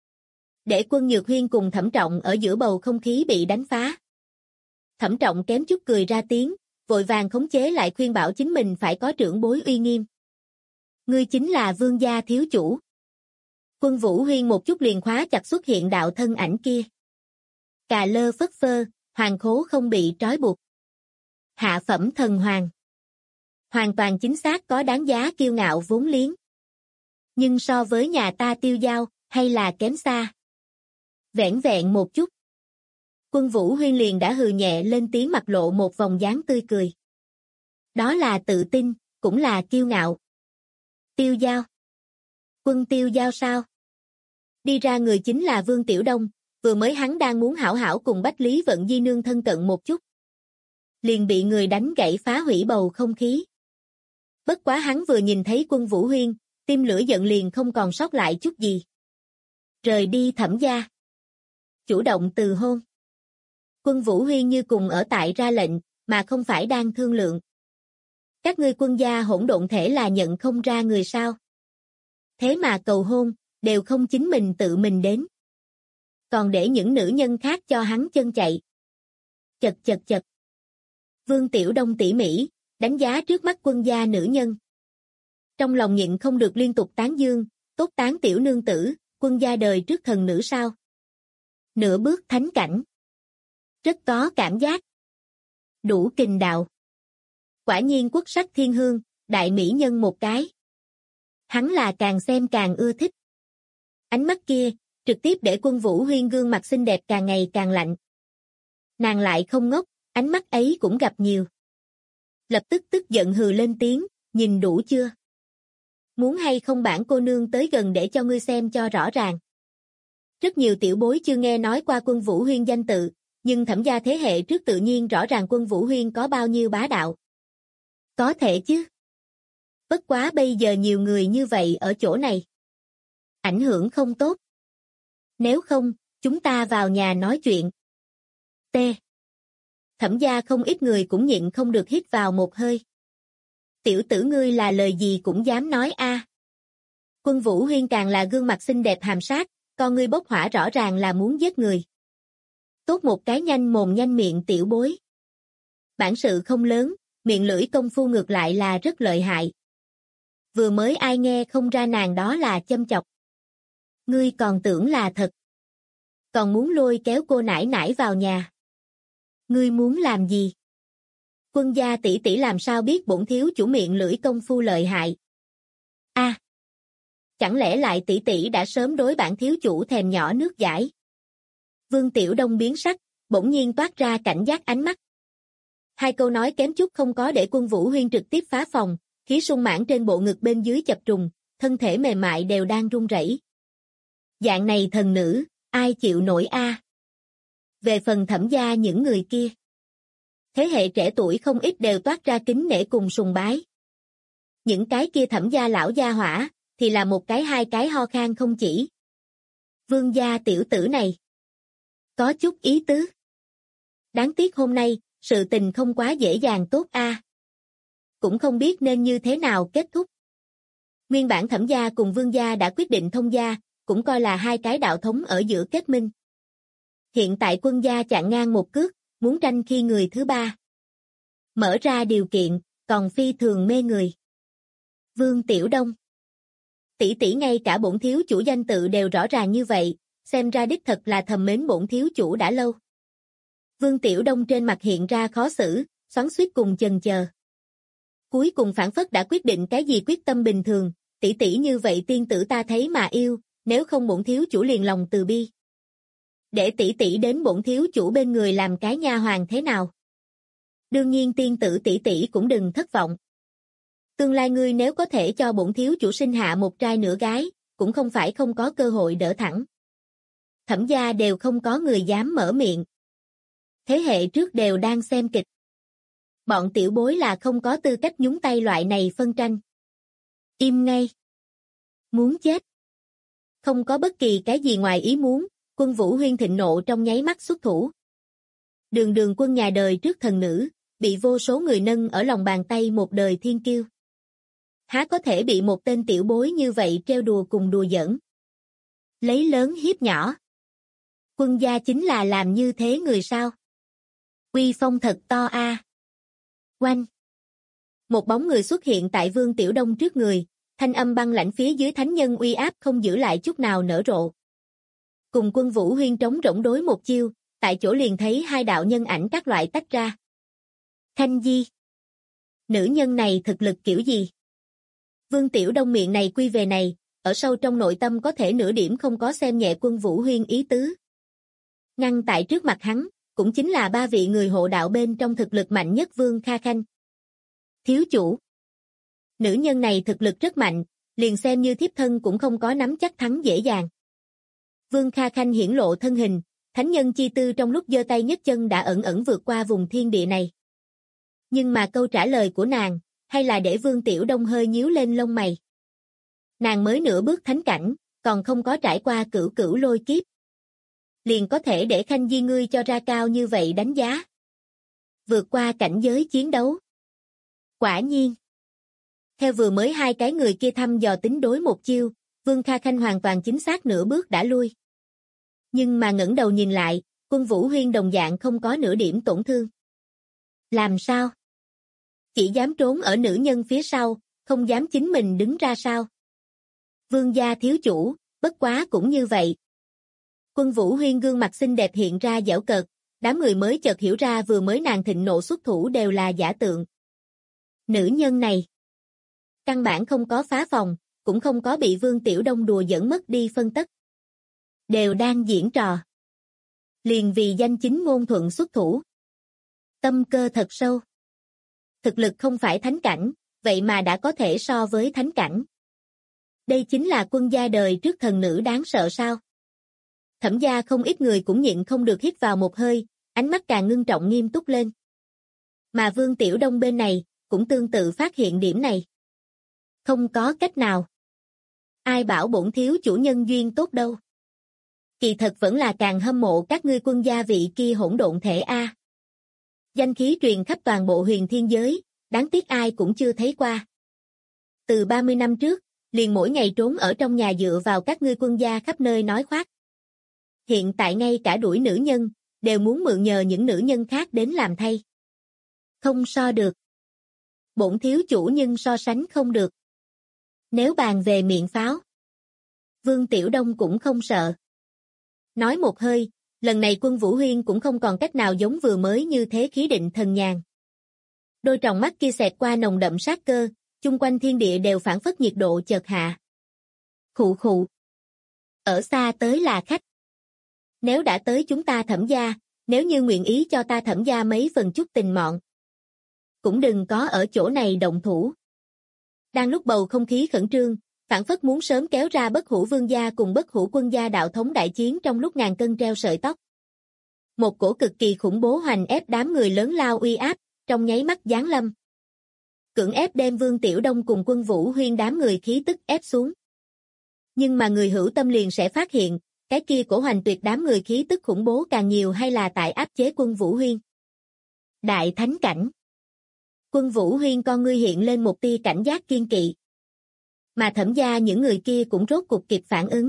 Để Quân Nhược Huyên cùng Thẩm Trọng ở giữa bầu không khí bị đánh phá. Thẩm Trọng kém chút cười ra tiếng, vội vàng khống chế lại khuyên bảo chính mình phải có trưởng bối uy nghiêm. Ngươi chính là Vương gia thiếu chủ. Quân Vũ Huyên một chút liền khóa chặt xuất hiện đạo thân ảnh kia. Cà lơ phất phơ, hoàng khố không bị trói buộc. Hạ phẩm thần hoàng. Hoàn toàn chính xác có đáng giá kiêu ngạo vốn liếng. Nhưng so với nhà ta Tiêu Giao, hay là kém xa. Vẻn vẹn một chút. Quân Vũ Huyên liền đã hừ nhẹ lên tiếng, mặt lộ một vòng dáng tươi cười. Đó là tự tin, cũng là kiêu ngạo. Tiêu Giao. Quân Tiêu Giao sao? Đi ra người chính là Vương Tiểu Đông, vừa mới hắn đang muốn hảo hảo cùng Bách Lý Vận Di nương thân cận một chút. Liền bị người đánh gãy phá hủy bầu không khí. Bất quá hắn vừa nhìn thấy Quân Vũ Huyên, tim lửa giận liền không còn sót lại chút gì. Rời đi Thẩm gia. Chủ động từ hôn. Quân Vũ Huyên như cùng ở tại ra lệnh, mà không phải đang thương lượng. Các ngươi quân gia hỗn độn thể là nhận không ra người sao. Thế mà cầu hôn, đều không chính mình tự mình đến. Còn để những nữ nhân khác cho hắn chân chạy. Chật chật chật. Vương Tiểu Đông tỉ mỉ, đánh giá trước mắt quân gia nữ nhân. Trong lòng nhịn không được liên tục tán dương, tốt tán tiểu nương tử, quân gia đời trước thần nữ sao. Nửa bước thánh cảnh. Rất có cảm giác. Đủ kình đạo. Quả nhiên quốc sắc thiên hương, đại mỹ nhân một cái. Hắn là càng xem càng ưa thích. Ánh mắt kia, trực tiếp để Quân Vũ Huyên gương mặt xinh đẹp càng ngày càng lạnh. Nàng lại không ngốc, ánh mắt ấy cũng gặp nhiều. Lập tức tức giận hừ lên tiếng, nhìn đủ chưa? Muốn hay không bản cô nương tới gần để cho ngươi xem cho rõ ràng. Rất nhiều tiểu bối chưa nghe nói qua Quân Vũ Huyên danh tự, nhưng Thẩm gia thế hệ trước tự nhiên rõ ràng Quân Vũ Huyên có bao nhiêu bá đạo. Có thể chứ. Bất quá bây giờ nhiều người như vậy ở chỗ này. Ảnh hưởng không tốt. Nếu không, chúng ta vào nhà nói chuyện. T. Thẩm gia không ít người cũng nhịn không được hít vào một hơi. Tiểu tử ngươi là lời gì cũng dám nói a. Quân Vũ Huyên càng là gương mặt xinh đẹp hàm sát, con ngươi bốc hỏa rõ ràng là muốn giết người. Tốt một cái nhanh mồm nhanh miệng tiểu bối. Bản sự không lớn, miệng lưỡi công phu ngược lại là rất lợi hại. Vừa mới ai nghe không ra nàng đó là châm chọc. Ngươi còn tưởng là thật. Còn muốn lôi kéo cô nãi nãi vào nhà. Ngươi muốn làm gì? Quân gia tỷ tỷ làm sao biết bổn thiếu chủ miệng lưỡi công phu lợi hại? A, chẳng lẽ lại tỷ tỷ đã sớm đối bản thiếu chủ thèm nhỏ nước dãi? Vương Tiểu Đông biến sắc, bỗng nhiên toát ra cảnh giác ánh mắt. Hai câu nói kém chút không có để Quân Vũ Huyên trực tiếp phá phòng, khí sung mãn trên bộ ngực bên dưới chập trùng, thân thể mềm mại đều đang run rẩy. Dạng này thần nữ, ai chịu nổi a? Về phần Thẩm gia những người kia, thế hệ trẻ tuổi không ít đều toát ra kính nể cùng sùng bái. Những cái kia Thẩm gia lão gia hỏa, thì là một cái hai cái ho khan không chỉ. Vương gia tiểu tử này, có chút ý tứ. Đáng tiếc hôm nay, sự tình không quá dễ dàng tốt a. Cũng không biết nên như thế nào kết thúc. Nguyên bản Thẩm gia cùng Vương gia đã quyết định thông gia, cũng coi là hai cái đạo thống ở giữa kết minh. Hiện tại Quân gia chặn ngang một cước, muốn tranh khi người thứ ba. Mở ra điều kiện, còn phi thường mê người. Vương Tiểu Đông. Tỷ tỷ ngay cả bổn thiếu chủ danh tự đều rõ ràng như vậy, xem ra đích thật là thầm mến bổn thiếu chủ đã lâu. Vương Tiểu Đông trên mặt hiện ra khó xử, xoắn xuýt cùng chần chờ. Cuối cùng phản phất đã quyết định cái gì quyết tâm bình thường, tỷ tỷ như vậy tiên tử ta thấy mà yêu, nếu không bổn thiếu chủ liền lòng từ bi. Để tỷ tỷ đến bổn thiếu chủ bên người làm cái nha hoàn thế nào? Đương nhiên tiên tử tỷ tỷ cũng đừng thất vọng. Tương lai ngươi nếu có thể cho bổn thiếu chủ sinh hạ một trai nửa gái, cũng không phải không có cơ hội đỡ thẳng. Thẩm gia đều không có người dám mở miệng. Thế hệ trước đều đang xem kịch. Bọn tiểu bối là không có tư cách nhúng tay loại này phân tranh. Im ngay. Muốn chết. Không có bất kỳ cái gì ngoài ý muốn, Quân Vũ Huyên thịnh nộ trong nháy mắt xuất thủ. Đường quân nhà đời trước thần nữ, bị vô số người nâng ở lòng bàn tay một đời thiên kiêu. Há có thể bị một tên tiểu bối như vậy trêu đùa cùng đùa giỡn. Lấy lớn hiếp nhỏ. Quân gia chính là làm như thế người sao? Uy phong thật to a. Oanh. Một bóng người xuất hiện tại Vương Tiểu Đông trước người, thanh âm băng lãnh phía dưới thánh nhân uy áp không giữ lại chút nào nở rộ. Cùng Quân Vũ Huyên trống rỗng đối một chiêu, tại chỗ liền thấy hai đạo nhân ảnh các loại tách ra. Khanh Di. Nữ nhân này thực lực kiểu gì? Vương Tiểu Đông miệng này quy về này, ở sâu trong nội tâm có thể nửa điểm không có xem nhẹ Quân Vũ Huyên ý tứ. Ngăn tại trước mặt hắn, cũng chính là ba vị người hộ đạo bên trong thực lực mạnh nhất Vương Kha Khanh. Thiếu chủ. Nữ nhân này thực lực rất mạnh, liền xem như thiếp thân cũng không có nắm chắc thắng dễ dàng. Vương Kha Khanh hiển lộ thân hình, thánh nhân chi tư trong lúc giơ tay nhấc chân đã ẩn ẩn vượt qua vùng thiên địa này. Nhưng mà câu trả lời của nàng, hay là để Vương Tiểu Đông hơi nhíu lên lông mày. Nàng mới nửa bước thánh cảnh, còn không có trải qua cửu cửu lôi kiếp. Liền có thể để Khanh Di ngươi cho ra cao như vậy đánh giá. Vượt qua cảnh giới chiến đấu. Quả nhiên. Theo vừa mới hai cái người kia thăm dò tính đối một chiêu, Vương Kha Khanh hoàn toàn chính xác nửa bước đã lui. Nhưng mà ngẩng đầu nhìn lại, Quân Vũ Huyên đồng dạng không có nửa điểm tổn thương. Làm sao? Chỉ dám trốn ở nữ nhân phía sau, không dám chính mình đứng ra sao? Vương gia thiếu chủ, bất quá cũng như vậy. Quân Vũ Huyên gương mặt xinh đẹp hiện ra giễu cợt, đám người mới chợt hiểu ra vừa mới nàng thịnh nộ xuất thủ đều là giả tượng. Nữ nhân này căn bản không có phá phòng, cũng không có bị Vương Tiểu Đông đùa giỡn mất đi phân tất. Đều đang diễn trò. Liền vì danh chính ngôn thuận xuất thủ. Tâm cơ thật sâu. Thực lực không phải thánh cảnh, vậy mà đã có thể so với thánh cảnh. Đây chính là quân gia đời trước thần nữ đáng sợ sao? Thẩm gia không ít người cũng nhịn không được hít vào một hơi, ánh mắt càng ngưng trọng nghiêm túc lên. Mà Vương Tiểu Đông bên này, cũng tương tự phát hiện điểm này. Không có cách nào. Ai bảo bổn thiếu chủ nhân duyên tốt đâu. Kỳ thật vẫn là càng hâm mộ các ngươi quân gia vị kia hỗn độn thể a. Danh khí truyền khắp toàn bộ huyền thiên giới, đáng tiếc ai cũng chưa thấy qua. Từ 30 năm trước, liền mỗi ngày trốn ở trong nhà dựa vào các ngươi quân gia khắp nơi nói khoác. Hiện tại ngay cả đuổi nữ nhân, đều muốn mượn nhờ những nữ nhân khác đến làm thay. Không so được. Bổn thiếu chủ nhưng so sánh không được. Nếu bàn về miệng pháo, Vương Tiểu Đông cũng không sợ. Nói một hơi, lần này Quân Vũ Huyên cũng không còn cách nào giống vừa mới như thế khí định thần nhàn. Đôi tròng mắt kia xẹt qua nồng đậm sát cơ, chung quanh thiên địa đều phảng phất nhiệt độ chợt hạ. Khụ khụ. Ở xa tới là khách. Nếu đã tới chúng ta Thẩm gia, nếu như nguyện ý cho ta Thẩm gia mấy phần chút tình mọn, cũng đừng có ở chỗ này động thủ. Đang lúc bầu không khí khẩn trương, phảng phất muốn sớm kéo ra Bất Hủ Vương gia cùng Bất Hủ Quân gia đạo thống đại chiến trong lúc ngàn cân treo sợi tóc. Một cổ cực kỳ khủng bố hoành ép đám người lớn lao uy áp, trong nháy mắt giáng lâm. Cưỡng ép đem Vương Tiểu Đông cùng Quân Vũ Huyên đám người khí tức ép xuống. Nhưng mà người hữu tâm liền sẽ phát hiện, cái kia cổ hoành tuyệt đám người khí tức khủng bố càng nhiều hay là tại áp chế Quân Vũ Huyên. Đại thánh cảnh. Quân Vũ Huyên con ngươi hiện lên một tia cảnh giác kiên kỵ. Mà Thẩm gia những người kia cũng rốt cục kịp phản ứng.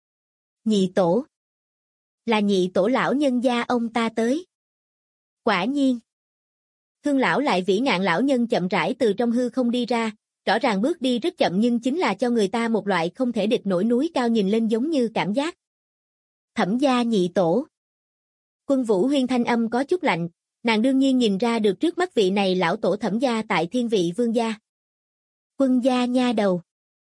Nhị tổ. Là nhị tổ lão nhân gia ông ta tới. Quả nhiên. Thương lão lại vĩ ngạn lão nhân chậm rãi từ trong hư không đi ra, rõ ràng bước đi rất chậm nhưng chính là cho người ta một loại không thể địch nổi núi cao nhìn lên giống như cảm giác. Thẩm gia nhị tổ. Quân Vũ Huyên thanh âm có chút lạnh, nàng đương nhiên nhìn ra được trước mắt vị này lão tổ Thẩm gia tại Thiên Vị Vương gia. Quân gia nha đầu.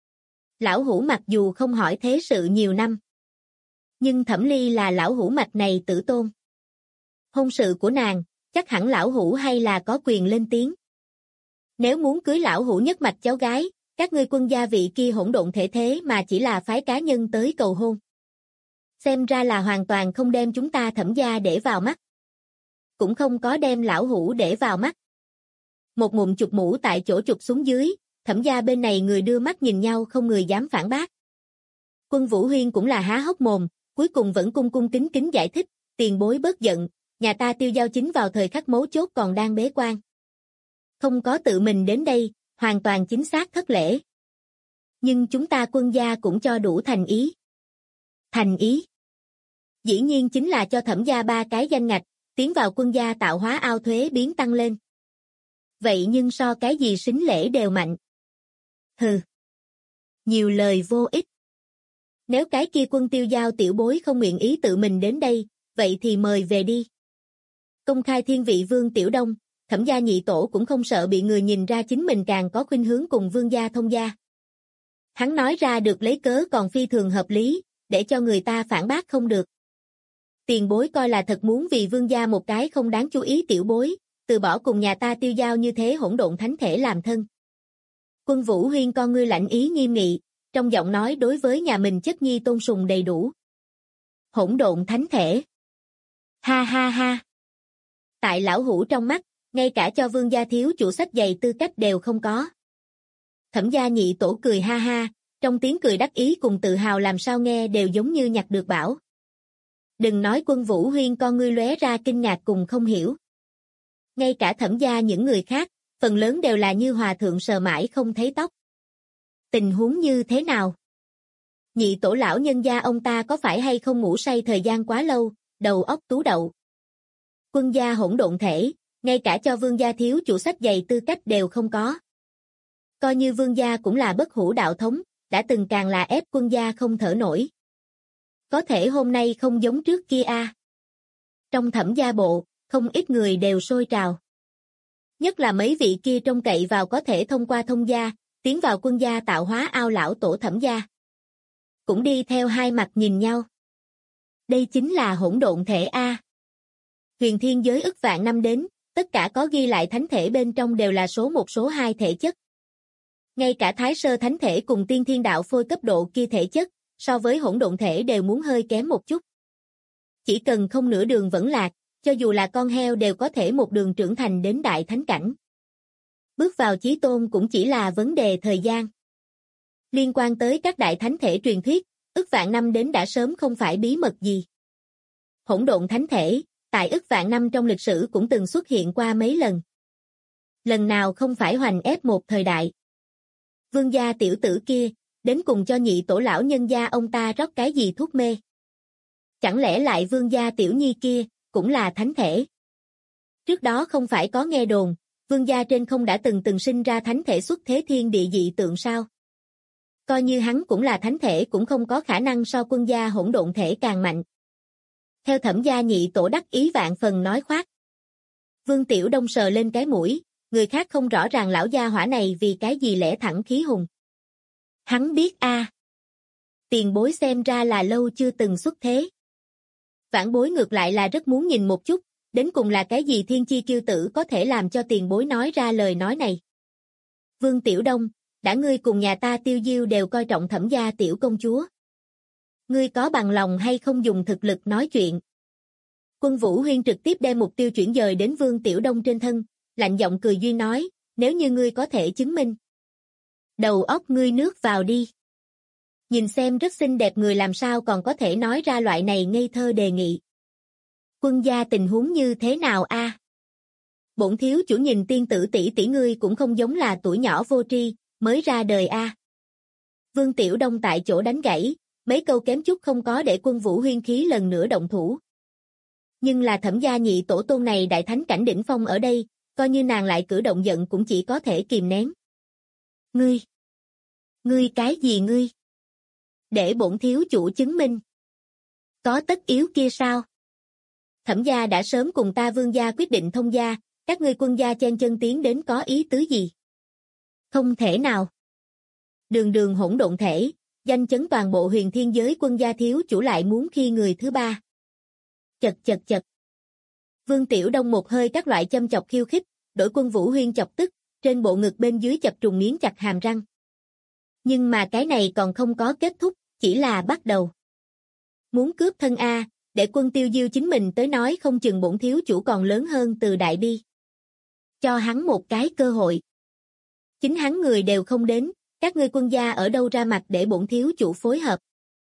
Lão hủ mặc dù không hỏi thế sự nhiều năm, nhưng Thẩm Ly là lão hủ mạch này tử tôn. Hôn sự của nàng, chắc hẳn lão hủ hay là có quyền lên tiếng. Nếu muốn cưới lão hủ nhất mạch cháu gái, các ngươi quân gia vị kia hỗn độn thể thế mà chỉ là phái cá nhân tới cầu hôn. Xem ra là hoàn toàn không đem chúng ta Thẩm gia để vào mắt. Cũng không có đem lão hủ để vào mắt. Một ngụm chụp mũ tại chỗ chụp xuống dưới, Thẩm gia bên này người đưa mắt nhìn nhau không người dám phản bác. Quân Vũ Huyên cũng là há hốc mồm, cuối cùng vẫn cung cung kính kính giải thích, tiền bối bớt giận, nhà ta Tiêu Giao chính vào thời khắc mấu chốt còn đang bế quan. Không có tự mình đến đây, hoàn toàn chính xác thất lễ. Nhưng chúng ta quân gia cũng cho đủ thành ý. Thành ý? Dĩ nhiên chính là cho Thẩm gia 3 cái danh ngạch, tiến vào quân gia tạo hóa ao thuế biến tăng lên. Vậy nhưng so cái gì sính lễ đều mạnh. Hừ. Nhiều lời vô ích. Nếu cái kia Quân Tiêu Giao tiểu bối không nguyện ý tự mình đến đây, vậy thì mời về đi. Công khai thiên vị Vương Tiểu Đông, Thẩm gia nhị tổ cũng không sợ bị người nhìn ra chính mình càng có khuynh hướng cùng Vương gia Thông gia. Hắn nói ra được lấy cớ còn phi thường hợp lý, để cho người ta phản bác không được. Tiền bối coi là thật muốn vì Vương gia một cái không đáng chú ý tiểu bối, từ bỏ cùng nhà ta Tiêu Giao như thế hỗn độn thánh thể làm thân. Quân Vũ Huyên con ngươi lạnh ý nghiêm nghị, trong giọng nói đối với nhà mình chất nhi tôn sùng đầy đủ. Hỗn độn thánh thể. Ha ha ha. Tại lão hủ trong mắt, ngay cả cho Vương gia thiếu chủ sách giày tư cách đều không có. Thẩm gia nhị tổ cười ha ha, trong tiếng cười đắc ý cùng tự hào làm sao nghe đều giống như nhặt được bảo. Đừng nói Quân Vũ Huyên con ngươi lóe ra kinh ngạc cùng không hiểu. Ngay cả Thẩm gia những người khác, phần lớn đều là như hòa thượng sờ mãi không thấy tóc. Tình huống như thế nào? Nhị tổ lão nhân gia ông ta có phải hay không ngủ say thời gian quá lâu, đầu óc tú đậu. Quân gia hỗn độn thể, ngay cả cho Vương gia thiếu chủ sách giày tư cách đều không có. Coi như Vương gia cũng là bất hủ đạo thống, đã từng càng là ép Quân gia không thở nổi. Có thể hôm nay không giống trước kia a. Trong Thẩm gia bộ, không ít người đều sôi trào. Nhất là mấy vị kia trông cậy vào có thể thông qua Thông gia, tiến vào Quân gia tạo hóa ao lão tổ Thẩm gia. Cũng đi theo hai mặt nhìn nhau. Đây chính là hỗn độn thể a. Huyền thiên giới ức vạn năm đến, tất cả có ghi lại thánh thể bên trong đều là số 1 số 2 thể chất. Ngay cả Thái Sơ thánh thể cùng Tiên Thiên đạo phôi cấp độ kia thể chất, so với hỗn độn thể đều muốn hơi kém một chút. Chỉ cần không nửa đường vẫn lạc, cho dù là con heo đều có thể một đường trưởng thành đến đại thánh cảnh. Bước vào chí tôn cũng chỉ là vấn đề thời gian. Liên quan tới các đại thánh thể truyền thuyết, ức vạn năm đến đã sớm không phải bí mật gì. Hỗn độn thánh thể, tại ức vạn năm trong lịch sử cũng từng xuất hiện qua mấy lần. Lần nào không phải hoành ép một thời đại. Vương gia tiểu tử kia, đến cùng cho nhị tổ lão nhân gia ông ta rót cái gì thuốc mê. Chẳng lẽ lại Vương gia tiểu nhi kia, cũng là thánh thể. Trước đó không phải có nghe đồn, Vương gia trên không đã từng sinh ra thánh thể xuất thế thiên địa dị tượng sao? Coi như hắn cũng là thánh thể cũng không có khả năng so Quân gia hỗn độn thể càng mạnh. Theo Thẩm gia nhị tổ đắc ý vạn phần nói khoác. Vương Tiểu Đông sờ lên cái mũi, người khác không rõ ràng lão gia hỏa này vì cái gì lẽ thẳng khí hùng. Hắn biết a. Tiền bối xem ra là lâu chưa từng xuất thế. Vãn bối ngược lại là rất muốn nhìn một chút, đến cùng là cái gì thiên chi kiêu tử có thể làm cho tiền bối nói ra lời nói này. Vương Tiểu Đông, đã ngươi cùng nhà ta Tiêu Diêu đều coi trọng Thẩm gia tiểu công chúa. Ngươi có bằng lòng hay không dùng thực lực nói chuyện? Quân Vũ Huyên trực tiếp đem mục tiêu chuyển dời đến Vương Tiểu Đông trên thân, lạnh giọng cười duyên nói, nếu như ngươi có thể chứng minh. Đầu óc ngươi nước vào đi. Nhìn xem rất xinh đẹp người làm sao còn có thể nói ra loại này ngây thơ đề nghị. Quân gia tình huống như thế nào a? Bổn thiếu chủ nhìn tiên tử tỷ tỷ ngươi cũng không giống là tuổi nhỏ vô tri, mới ra đời a. Vương Tiểu Đông tại chỗ đánh gãy, mấy câu kém chút không có để Quân Vũ Huyên khí lần nữa động thủ. Nhưng là Thẩm gia nhị tổ tôn này đại thánh cảnh đỉnh phong ở đây, coi như nàng lại cử động giận cũng chỉ có thể kìm nén. Ngươi cái gì ngươi? Để bổn thiếu chủ chứng minh. Có tất yếu kia sao? Thẩm gia đã sớm cùng ta Vương gia quyết định thông gia, các ngươi Quân gia chen chân tiến đến có ý tứ gì? Không thể nào. Đường hỗn độn thể, danh chấn toàn bộ huyền thiên giới Quân gia thiếu chủ lại muốn khi người thứ ba. Chật. Vương Tiểu Đông một hơi các loại châm chọc khiêu khích, đổi Quân Vũ Huyên chọc tức, trên bộ ngực bên dưới chập trùng miếng chặt hàm răng. Nhưng mà cái này còn không có kết thúc, chỉ là bắt đầu. Muốn cướp thân a, để Quân Tiêu Diêu chính mình tới nói không chừng bổn thiếu chủ còn lớn hơn từ đại bi. Cho hắn một cái cơ hội. Chính hắn người đều không đến, các ngươi Quân gia ở đâu ra mặt để bổn thiếu chủ phối hợp.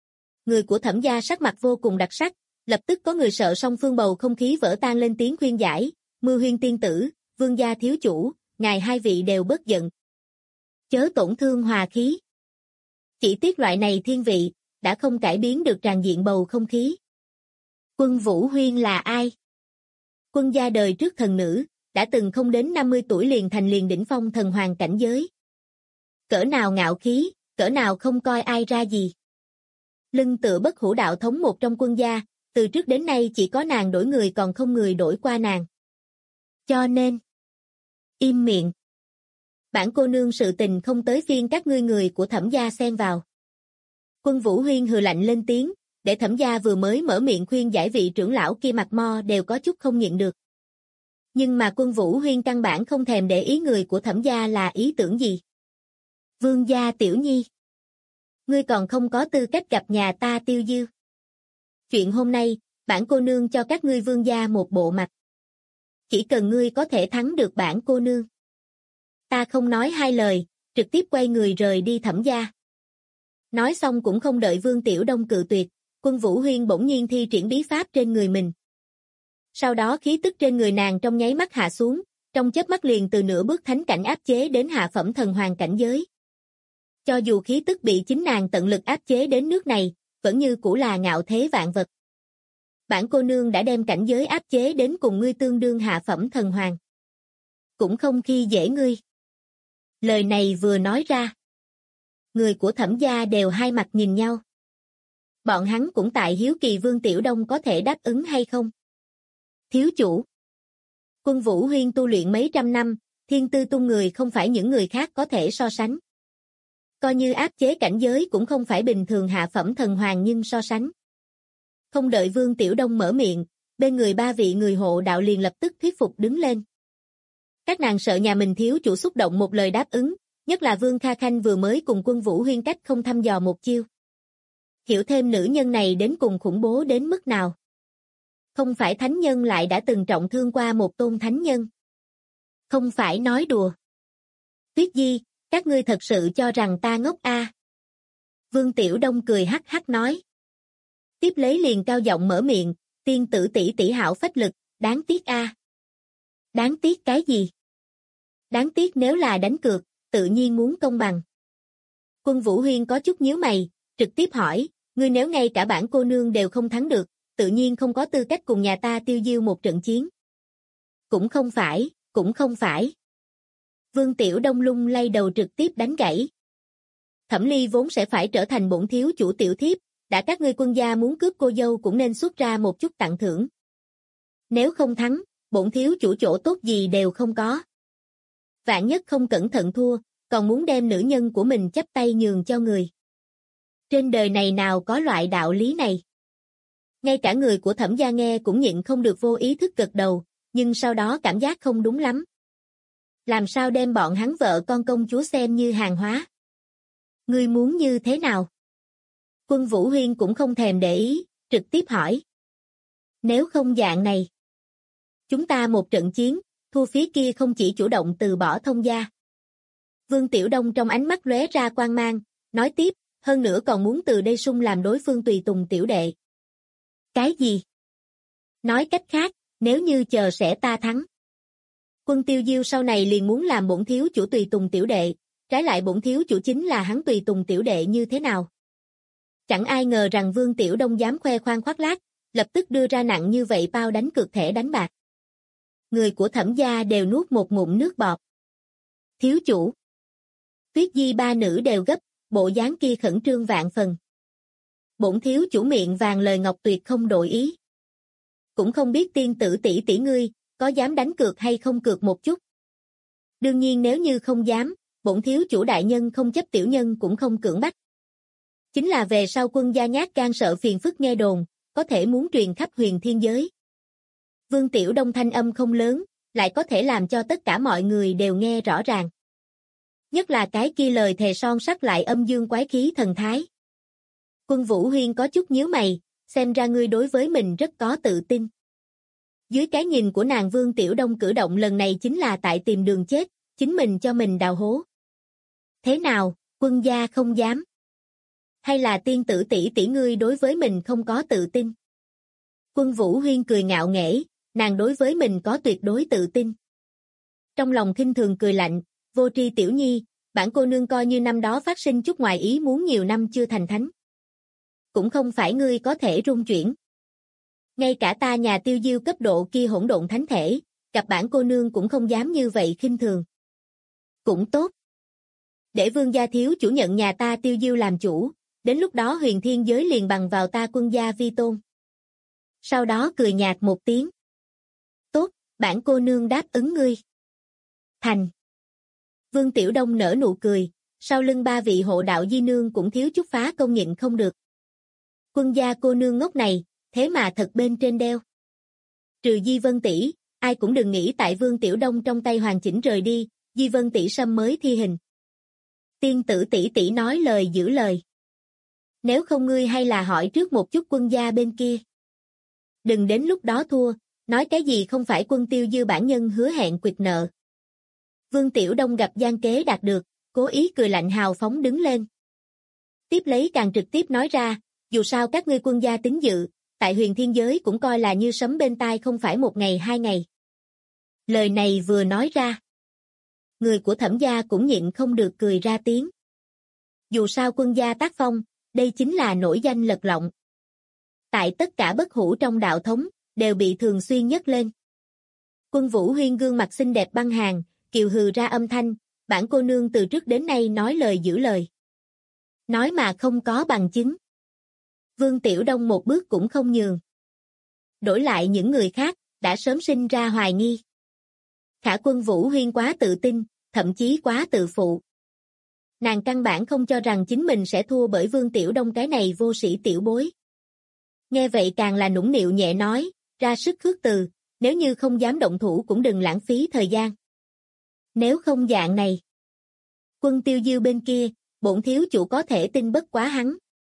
Người của Thẩm gia sắc mặt vô cùng đặc sắc, lập tức có người sợ song phương bầu không khí vỡ tan lên tiếng khuyên giải, Mưa Huyên tiên tử, Vương gia thiếu chủ, ngài hai vị đều bớt giận. Chớ tổn thương hòa khí. Chỉ tiếc loại này thiên vị, đã không cải biến được tràn diện bầu không khí. Quân Vũ Huyên là ai? Quân gia đời trước thần nữ, đã từng không đến 50 tuổi liền thành liền đỉnh phong thần hoàng cảnh giới. Cỡ nào ngạo khí, cỡ nào không coi ai ra gì. Lưng tựa bất hủ đạo thống một trong quân gia, từ trước đến nay chỉ có nàng đổi người còn không người đổi qua nàng. Cho nên, im miệng. Bản cô nương sự tình không tới phiên các ngươi người của Thẩm gia xen vào. Quân Vũ Huyên hừ lạnh lên tiếng, để Thẩm gia vừa mới mở miệng khuyên giải vị trưởng lão kia mặt mo đều có chút không nhịn được. Nhưng mà Quân Vũ Huyên căn bản không thèm để ý người của Thẩm gia là ý tưởng gì. Vương gia tiểu nhi, ngươi còn không có tư cách gặp nhà ta Tiêu Dư. Chuyện hôm nay, bản cô nương cho các ngươi vương gia một bộ mặt. Chỉ cần ngươi có thể thắng được bản cô nương. Ta không nói hai lời, trực tiếp quay người rời đi Thẩm gia. Nói xong cũng không đợi Vương Tiểu Đông cự tuyệt, Quân Vũ Huyên bỗng nhiên thi triển bí pháp trên người mình. Sau đó khí tức trên người nàng trong nháy mắt hạ xuống, trong chớp mắt liền từ nửa bước thánh cảnh áp chế đến hạ phẩm thần hoàng cảnh giới. Cho dù khí tức bị chính nàng tận lực áp chế đến nước này, vẫn như cũ là ngạo thế vạn vật. Bản cô nương đã đem cảnh giới áp chế đến cùng ngươi tương đương hạ phẩm thần hoàng. Cũng không khi dễ ngươi. Lời này vừa nói ra. Người của Thẩm gia đều hai mặt nhìn nhau. Bọn hắn cũng tại hiếu kỳ Vương Tiểu Đông có thể đáp ứng hay không. Thiếu chủ. Quân Vũ Huyên tu luyện mấy trăm năm, thiên tư tung người không phải những người khác có thể so sánh. Coi như áp chế cảnh giới cũng không phải bình thường hạ phẩm thần hoàng nhưng so sánh. Không đợi Vương Tiểu Đông mở miệng, bên người ba vị người hộ đạo liền lập tức thuyết phục đứng lên. Các nàng sợ nhà mình thiếu chủ xúc động một lời đáp ứng, nhất là Vương Kha Khanh vừa mới cùng Quân Vũ Huyên cách không thăm dò một chiêu. Hiểu thêm nữ nhân này đến cùng khủng bố đến mức nào. Không phải thánh nhân lại đã từng trọng thương qua một tôn thánh nhân. Không phải nói đùa. Tuyết Di, các ngươi thật sự cho rằng ta ngốc a? Vương Tiểu Đông cười hắc hắc nói. Tiếp lấy liền cao giọng mở miệng, tiên tử tỷ tỷ hảo phách lực, đáng tiếc a. Đáng tiếc cái gì? Đáng tiếc nếu là đánh cược, tự nhiên muốn công bằng. Quân Vũ Huyên có chút nhíu mày, trực tiếp hỏi, ngươi nếu ngay cả bản cô nương đều không thắng được, tự nhiên không có tư cách cùng nhà ta Tiêu Diêu một trận chiến. Cũng không phải, cũng không phải. Vương Tiểu Đông lung lay đầu trực tiếp đánh gãy. Thẩm Ly vốn sẽ phải trở thành bổn thiếu chủ tiểu thiếp, đã các ngươi quân gia muốn cướp cô dâu cũng nên xuất ra một chút tặng thưởng. Nếu không thắng, bổn thiếu chủ chỗ tốt gì đều không có. Vạn nhất không cẩn thận thua, còn muốn đem nữ nhân của mình chắp tay nhường cho người. Trên đời này nào có loại đạo lý này. Ngay cả người của Thẩm gia nghe cũng nhịn không được vô ý thức gật đầu, nhưng sau đó cảm giác không đúng lắm. Làm sao đem bọn hắn vợ con công chúa xem như hàng hóa? Ngươi muốn như thế nào? Quân Vũ Huyên cũng không thèm để ý, trực tiếp hỏi. Nếu không dạng này, chúng ta một trận chiến, thua phía kia không chỉ chủ động từ bỏ thông gia. Vương Tiểu Đông trong ánh mắt lóe ra quang mang, nói tiếp, hơn nữa còn muốn từ đây sung làm đối phương tùy tùng tiểu đệ. Cái gì? Nói cách khác, nếu như chờ sẽ ta thắng. Quân Tiêu Diêu sau này liền muốn làm bổn thiếu chủ tùy tùng tiểu đệ, trái lại bổn thiếu chủ chính là hắn tùy tùng tiểu đệ như thế nào? Chẳng ai ngờ rằng Vương Tiểu Đông dám khoe khoang khoác lác, lập tức đưa ra nặng như vậy bao đánh cược thẻ đánh bạc. Người của Thẩm gia đều nuốt một ngụm nước bọt. Thiếu chủ. Tuyết Di ba nữ đều gấp, bộ dáng kia khẩn trương vạn phần. Bổn thiếu chủ miệng vàng lời ngọc tuyệt không đổi ý. Cũng không biết tiên tử tỷ tỷ ngươi, có dám đánh cược hay không cược một chút. Đương nhiên nếu như không dám, bổn thiếu chủ đại nhân không chấp tiểu nhân cũng không cưỡng bắt. Chính là về sau quân gia nhát gan sợ phiền phức nghe đồn, có thể muốn truyền khắp huyền thiên giới. Vương Tiểu Đông thanh âm không lớn, lại có thể làm cho tất cả mọi người đều nghe rõ ràng. Nhất là cái kia lời thề son sắt lại âm dương quái khí thần thái. Quân Vũ Huyên có chút nhíu mày, xem ra ngươi đối với mình rất có tự tin. Dưới cái nhìn của nàng Vương Tiểu Đông cử động lần này chính là tại tìm đường chết, chính mình cho mình đào hố. Thế nào, quân gia không dám. Hay là tiên tử tỷ tỷ ngươi đối với mình không có tự tin? Quân Vũ Huyên cười ngạo nghễ, nàng đối với mình có tuyệt đối tự tin. Trong lòng khinh thường cười lạnh, vô tri tiểu nhi, bản cô nương coi như năm đó phát sinh chút ngoài ý muốn nhiều năm chưa thành thánh. Cũng không phải ngươi có thể rung chuyển. Ngay cả ta nhà Tiêu Diêu cấp độ kia hỗn độn thánh thể, gặp bản cô nương cũng không dám như vậy khinh thường. Cũng tốt. Để vương gia thiếu chủ nhận nhà ta Tiêu Diêu làm chủ, đến lúc đó huyền thiên giới liền bằng vào ta quân gia vi tôn. Sau đó cười nhạt một tiếng. Tốt, bản cô nương đáp ứng ngươi. Thành. Vương Tiểu Đông nở nụ cười, sau lưng ba vị hộ đạo di nương cũng thiếu chút phá công nhịn không được. Quân gia cô nương ngốc này, thế mà thật bên trên đeo. Trừ Di Vân tỷ, ai cũng đừng nghĩ tại Vương Tiểu Đông trong tay hoàn chỉnh rời đi, Di Vân tỷ sâm mới thi hình. Tiên tử tỷ tỷ nói lời giữ lời. Nếu không ngươi hay là hỏi trước một chút quân gia bên kia. Đừng đến lúc đó thua, nói cái gì không phải quân Tiêu Dư bản nhân hứa hẹn quyệt nợ. Vương Tiểu Đông gặp gian kế đạt được, cố ý cười lạnh hào phóng đứng lên. Tiếp lấy càng trực tiếp nói ra, dù sao các ngươi quân gia tín dự, tại huyền thiên giới cũng coi là như sấm bên tai không phải một ngày hai ngày. Lời này vừa nói ra. Người của Thẩm gia cũng nhịn không được cười ra tiếng. Dù sao quân gia tác phong, đây chính là nổi danh lật lọng. Tại tất cả bất hủ trong đạo thống, đều bị thường xuyên nhắc lên. Quân Vũ Huyên gương mặt xinh đẹp băng hàng, kiều hừ ra âm thanh, bản cô nương từ trước đến nay nói lời giữ lời. Nói mà không có bằng chứng. Vương Tiểu Đông một bước cũng không nhường. Đổi lại những người khác, đã sớm sinh ra hoài nghi. Khả Quân Vũ Huyên quá tự tin, thậm chí quá tự phụ. Nàng căn bản không cho rằng chính mình sẽ thua bởi Vương Tiểu Đông cái này vô sĩ tiểu bối. Nghe vậy càng là nũng nịu nhẹ nói, ra sức khước từ, nếu như không dám động thủ cũng đừng lãng phí thời gian. Nếu không dạng này. Quân Tiêu Diêu bên kia, bổn thiếu chủ có thể tin bất quá hắn.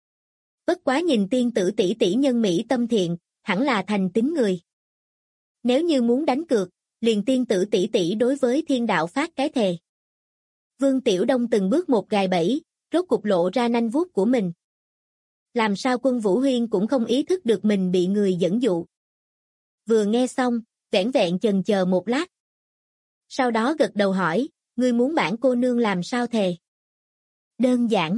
Bất quá nhìn tiên tử tỷ tỷ nhân mỹ tâm thiện, hẳn là thành tín người. Nếu như muốn đánh cược, liền tiên tử tỷ tỷ đối với thiên đạo phát cái thề. Vương Tiểu Đông từng bước một gài bẫy, rốt cục lộ ra nanh vuốt của mình. Làm sao Quân Vũ Huyên cũng không ý thức được mình bị người dẫn dụ. Vừa nghe xong, vẻn vẹn chần chờ một lát. Sau đó gật đầu hỏi, ngươi muốn bản cô nương làm sao thề? Đơn giản.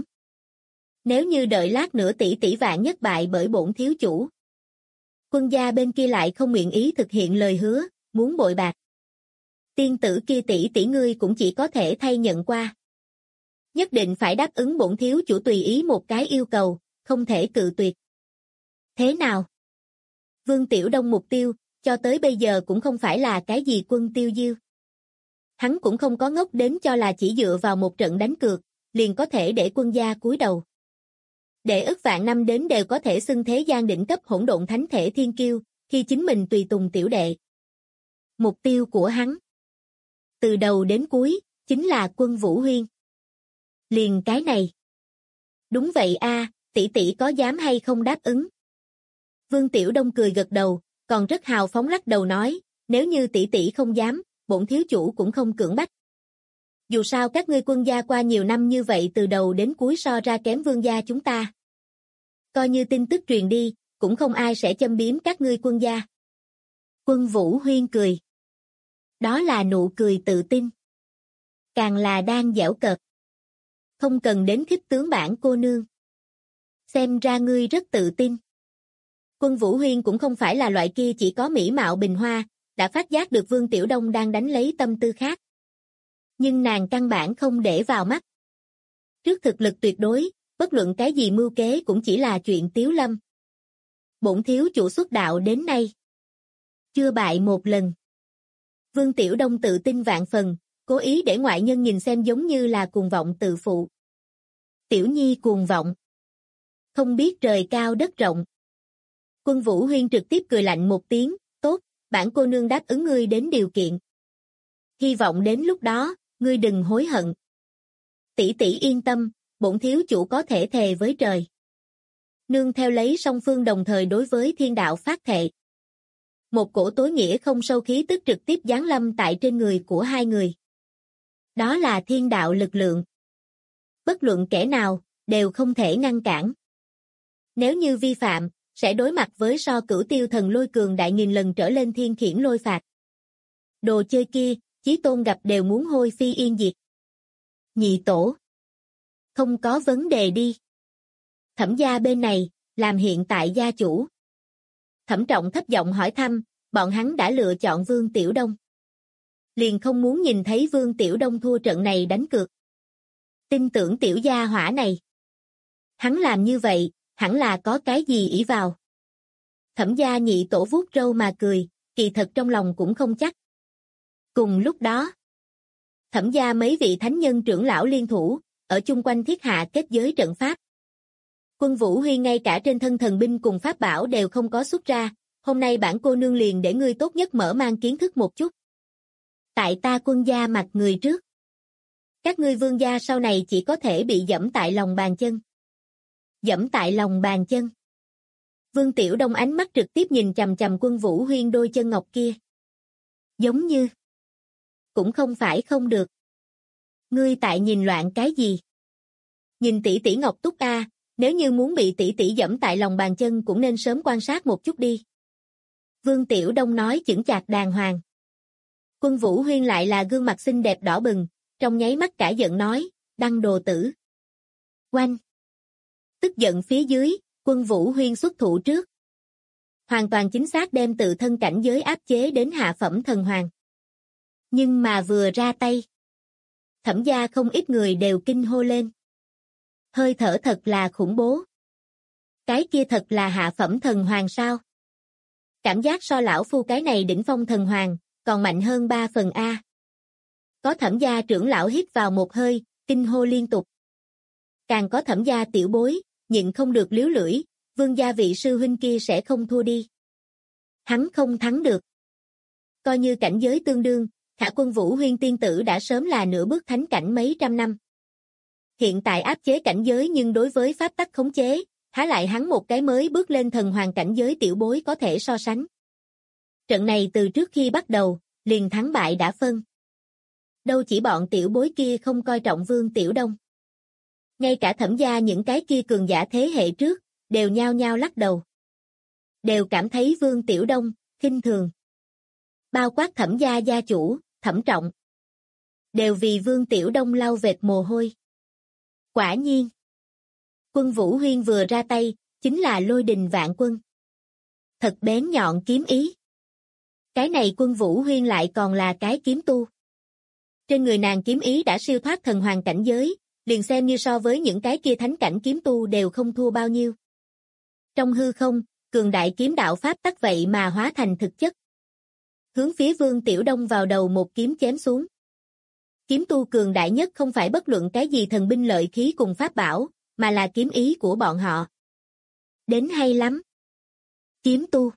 Nếu như đợi lát nữa tỷ tỷ vạn nhất bại bởi bổn thiếu chủ. Quân gia bên kia lại không nguyện ý thực hiện lời hứa, muốn bội bạc. Tiên tử kia tỷ tỷ ngươi cũng chỉ có thể thay nhận qua. Nhất định phải đáp ứng bổn thiếu chủ tùy ý một cái yêu cầu, không thể cự tuyệt. Thế nào? Vương Tiểu Đông mục tiêu, cho tới bây giờ cũng không phải là cái gì Quân Tiêu Diêu. Hắn cũng không có ngốc đến cho là chỉ dựa vào một trận đánh cược, liền có thể để quân gia cúi đầu. Để ức vạn năm đến đều có thể xưng thế gian đỉnh cấp hỗn độn thánh thể thiên kiêu, khi chính mình tùy tùng tiểu đệ. Mục tiêu của hắn, từ đầu đến cuối, chính là Quân Vũ Huyên. Liền cái này. Đúng vậy a, tỷ tỷ có dám hay không đáp ứng? Vương Tiểu Đông cười gật đầu, còn rất hào phóng lắc đầu nói, nếu như tỷ tỷ không dám, bổn thiếu chủ cũng không cưỡng bách. Dù sao các ngươi quân gia qua nhiều năm như vậy từ đầu đến cuối so ra kém vương gia chúng ta. Coi như tin tức truyền đi, cũng không ai sẽ châm biếm các ngươi quân gia. Quân Vũ Huyên cười. Đó là nụ cười tự tin. Càng là đang giễu cợt. Không cần đến khích tướng bản cô nương. Xem ra ngươi rất tự tin. Quân Vũ Huyên cũng không phải là loại kia chỉ có mỹ mạo bình hoa, đã phát giác được Vương Tiểu Đông đang đánh lấy tâm tư khác. Nhưng nàng căn bản không để vào mắt. Trước thực lực tuyệt đối, bất luận cái gì mưu kế cũng chỉ là chuyện tiếu lâm. Bổn thiếu chủ xuất đạo đến nay. Chưa bại một lần. Vương Tiểu Đông tự tin vạn phần, cố ý để ngoại nhân nhìn xem giống như là cuồng vọng tự phụ. Tiểu nhi cuồng vọng. Không biết trời cao đất rộng. Quân Vũ Huyên trực tiếp cười lạnh một tiếng, tốt, bản cô nương đáp ứng ngươi đến điều kiện. Hy vọng đến lúc đó, ngươi đừng hối hận. Tỷ tỷ yên tâm, bổn thiếu chủ có thể thề với trời. Nương theo lấy song phương đồng thời đối với thiên đạo phát thệ. Một cổ tối nghĩa không sâu khí tức trực tiếp giáng lâm tại trên người của hai người. Đó là thiên đạo lực lượng. Bất luận kẻ nào, đều không thể ngăn cản. Nếu như vi phạm, sẽ đối mặt với so cửu tiêu thần lôi cường đại nghìn lần trở lên thiên khiển lôi phạt. Đồ chơi kia, Chí Tôn gặp đều muốn hôi phi yên diệt. Nhị tổ. Không có vấn đề đi. Thẩm gia bên này, làm hiện tại gia chủ. Thẩm Trọng thấp giọng hỏi thăm, bọn hắn đã lựa chọn Vương Tiểu Đông. Liền không muốn nhìn thấy Vương Tiểu Đông thua trận này đánh cược. Tin tưởng tiểu gia hỏa này. Hắn làm như vậy, hẳn là có cái gì ỷ vào. Thẩm gia nhị tổ vuốt râu mà cười, kỳ thật trong lòng cũng không chắc. Cùng lúc đó, Thẩm gia mấy vị thánh nhân trưởng lão liên thủ, ở chung quanh thiết hạ kết giới trận pháp. Quân Vũ Huy ngay cả trên thân thần binh cùng pháp bảo đều không có xuất ra, hôm nay bản cô nương liền để ngươi tốt nhất mở mang kiến thức một chút. Tại ta quân gia mặt người trước. Các ngươi vương gia sau này chỉ có thể bị dẫm tại lòng bàn chân. Dẫm tại lòng bàn chân. Vương Tiểu Đông ánh mắt trực tiếp nhìn chằm chằm Quân Vũ Huyên đôi chân ngọc kia. Giống như. Cũng không phải không được. Ngươi tại nhìn loạn cái gì? Nhìn tỷ tỷ Ngọc Túc a, nếu như muốn bị tỷ tỷ dẫm tại lòng bàn chân cũng nên sớm quan sát một chút đi. Vương Tiểu Đông nói chững chạc đàng hoàng. Quân Vũ Huyên lại là gương mặt xinh đẹp đỏ bừng, trong nháy mắt cả giận nói, đăng đồ tử. Oanh! Tức giận phía dưới, Quân Vũ Huyên xuất thủ trước. Hoàn toàn chính xác đem tự thân cảnh giới áp chế đến hạ phẩm thần hoàng. Nhưng mà vừa ra tay, Thẩm gia không ít người đều kinh hô lên. Hơi thở thật là khủng bố. Cái kia thật là hạ phẩm thần hoàng sao? Cảm giác so lão phu cái này đỉnh phong thần hoàng, còn mạnh hơn 3 phần A. Có Thẩm gia trưởng lão hít vào một hơi, kinh hô liên tục. Càng có Thẩm gia tiểu bối, nhịn không được liếu lưỡi, Vương gia vị sư huynh kia sẽ không thua đi. Hắn không thắng được. Coi như cảnh giới tương đương, Khả Quân Vũ Huyên tiên tử đã sớm là nửa bước thánh cảnh mấy trăm năm. Hiện tại áp chế cảnh giới nhưng đối với pháp tắc khống chế, há lại hắn một cái mới bước lên thần hoàng cảnh giới tiểu bối có thể so sánh. Trận này từ trước khi bắt đầu, liền thắng bại đã phân. Đâu chỉ bọn tiểu bối kia không coi trọng Vương Tiểu Đông. Ngay cả Thẩm gia những cái kia cường giả thế hệ trước, đều nhao nhao lắc đầu. Đều cảm thấy Vương Tiểu Đông, khinh thường. Bao quát Thẩm gia gia chủ, Thẩm Trọng. Đều vì Vương Tiểu Đông lau vệt mồ hôi. Quả nhiên. Quân Vũ Huyên vừa ra tay, chính là lôi đình vạn quân. Thật bén nhọn kiếm ý. Cái này Quân Vũ Huyên lại còn là cái kiếm tu. Trên người nàng kiếm ý đã siêu thoát thần hoàng cảnh giới, liền xem như so với những cái kia thánh cảnh kiếm tu đều không thua bao nhiêu. Trong hư không, cường đại kiếm đạo pháp tắc vậy mà hóa thành thực chất. Hướng phía Vương Tiểu Đông vào đầu một kiếm chém xuống. Kiếm tu cường đại nhất không phải bất luận cái gì thần binh lợi khí cùng pháp bảo, mà là kiếm ý của bọn họ. Đến hay lắm. Kiếm tu.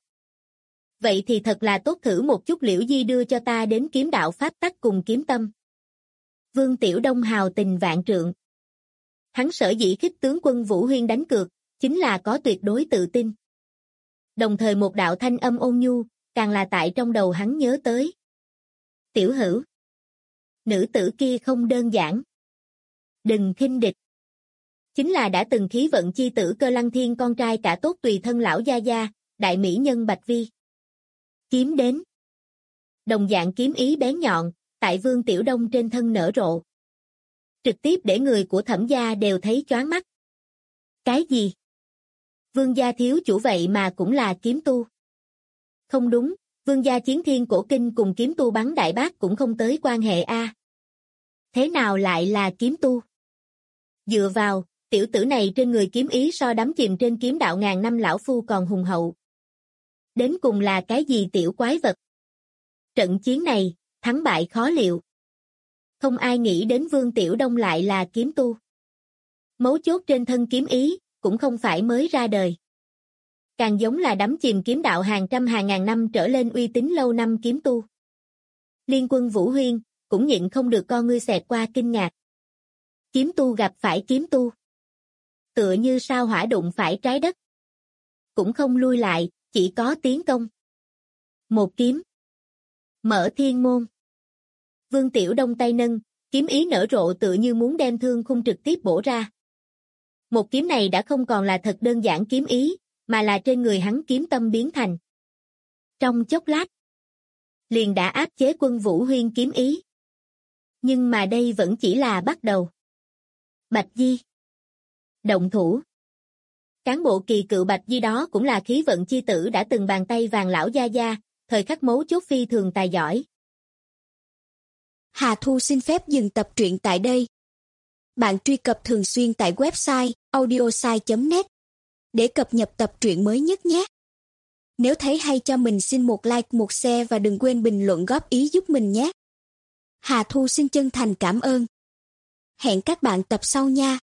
Vậy thì thật là tốt, thử một chút Liễu Di đưa cho ta đến kiếm đạo pháp tắc cùng kiếm tâm. Vương Tiểu Đông hào tình vạn trượng. Hắn sở dĩ khích tướng Quân Vũ Huyên đánh cược, chính là có tuyệt đối tự tin. Đồng thời một đạo thanh âm ôn nhu, càng là tại trong đầu hắn nhớ tới. Tiểu Hữu. Nữ tử kia không đơn giản. Đừng khinh địch. Chính là đã từng khí vận chi tử Cơ Lăng Thiên con trai cả tốt tùy thân lão gia gia, đại mỹ nhân Bạch Vi. Kiếm đến. Đồng dạng kiếm ý bén nhọn, tại Vương Tiểu Đông trên thân nở rộ. Trực tiếp để người của Thẩm gia đều thấy choáng mắt. Cái gì? Vương gia thiếu chủ vậy mà cũng là kiếm tu. Không đúng, Vương gia chiến thiên cổ kinh cùng kiếm tu bắn đại bác cũng không tới quan hệ a. Thế nào lại là kiếm tu? Dựa vào, tiểu tử này trên người kiếm ý so đắm chìm trên kiếm đạo ngàn năm lão phu còn hùng hậu. Đến cùng là cái gì tiểu quái vật? Trận chiến này, thắng bại khó liệu. Không ai nghĩ đến Vương Tiểu Đông lại là kiếm tu. Mấu chốt trên thân kiếm ý, cũng không phải mới ra đời. Càng giống là đắm chìm kiếm đạo hàng trăm hàng ngàn năm trở lên uy tín lâu năm kiếm tu. Liên Quân Vũ Huyên, cũng nhịn không được con ngươi xẹt qua kinh ngạc. Kiếm tu gặp phải kiếm tu. Tựa như sao hỏa đụng phải trái đất. Cũng không lui lại, chỉ có tiến công. Một kiếm. Mở thiên môn. Vương Tiểu Đông tay nâng, kiếm ý nở rộ tựa như muốn đem thương khung trực tiếp bổ ra. Một kiếm này đã không còn là thật đơn giản kiếm ý, mà là trên người hắn kiếm tâm biến thành. Trong chốc lát, liền đã áp chế Quân Vũ Huyên kiếm ý. Nhưng mà đây vẫn chỉ là bắt đầu. Bạch Di. Động thủ. Cán bộ kỳ cựu Bạch Di đó cũng là khí vận chi tử đã từng bàn tay vàng lão gia gia, thời khắc mấu chốt phi thường tài giỏi. Hà Thu xin phép dừng tập truyện tại đây. Bạn truy cập thường xuyên tại website audiosai.net để cập nhật tập truyện mới nhất nhé. Nếu thấy hay cho mình xin một like, một share và đừng quên bình luận góp ý giúp mình nhé. Hà Thu xin chân thành cảm ơn. Hẹn các bạn tập sau nha.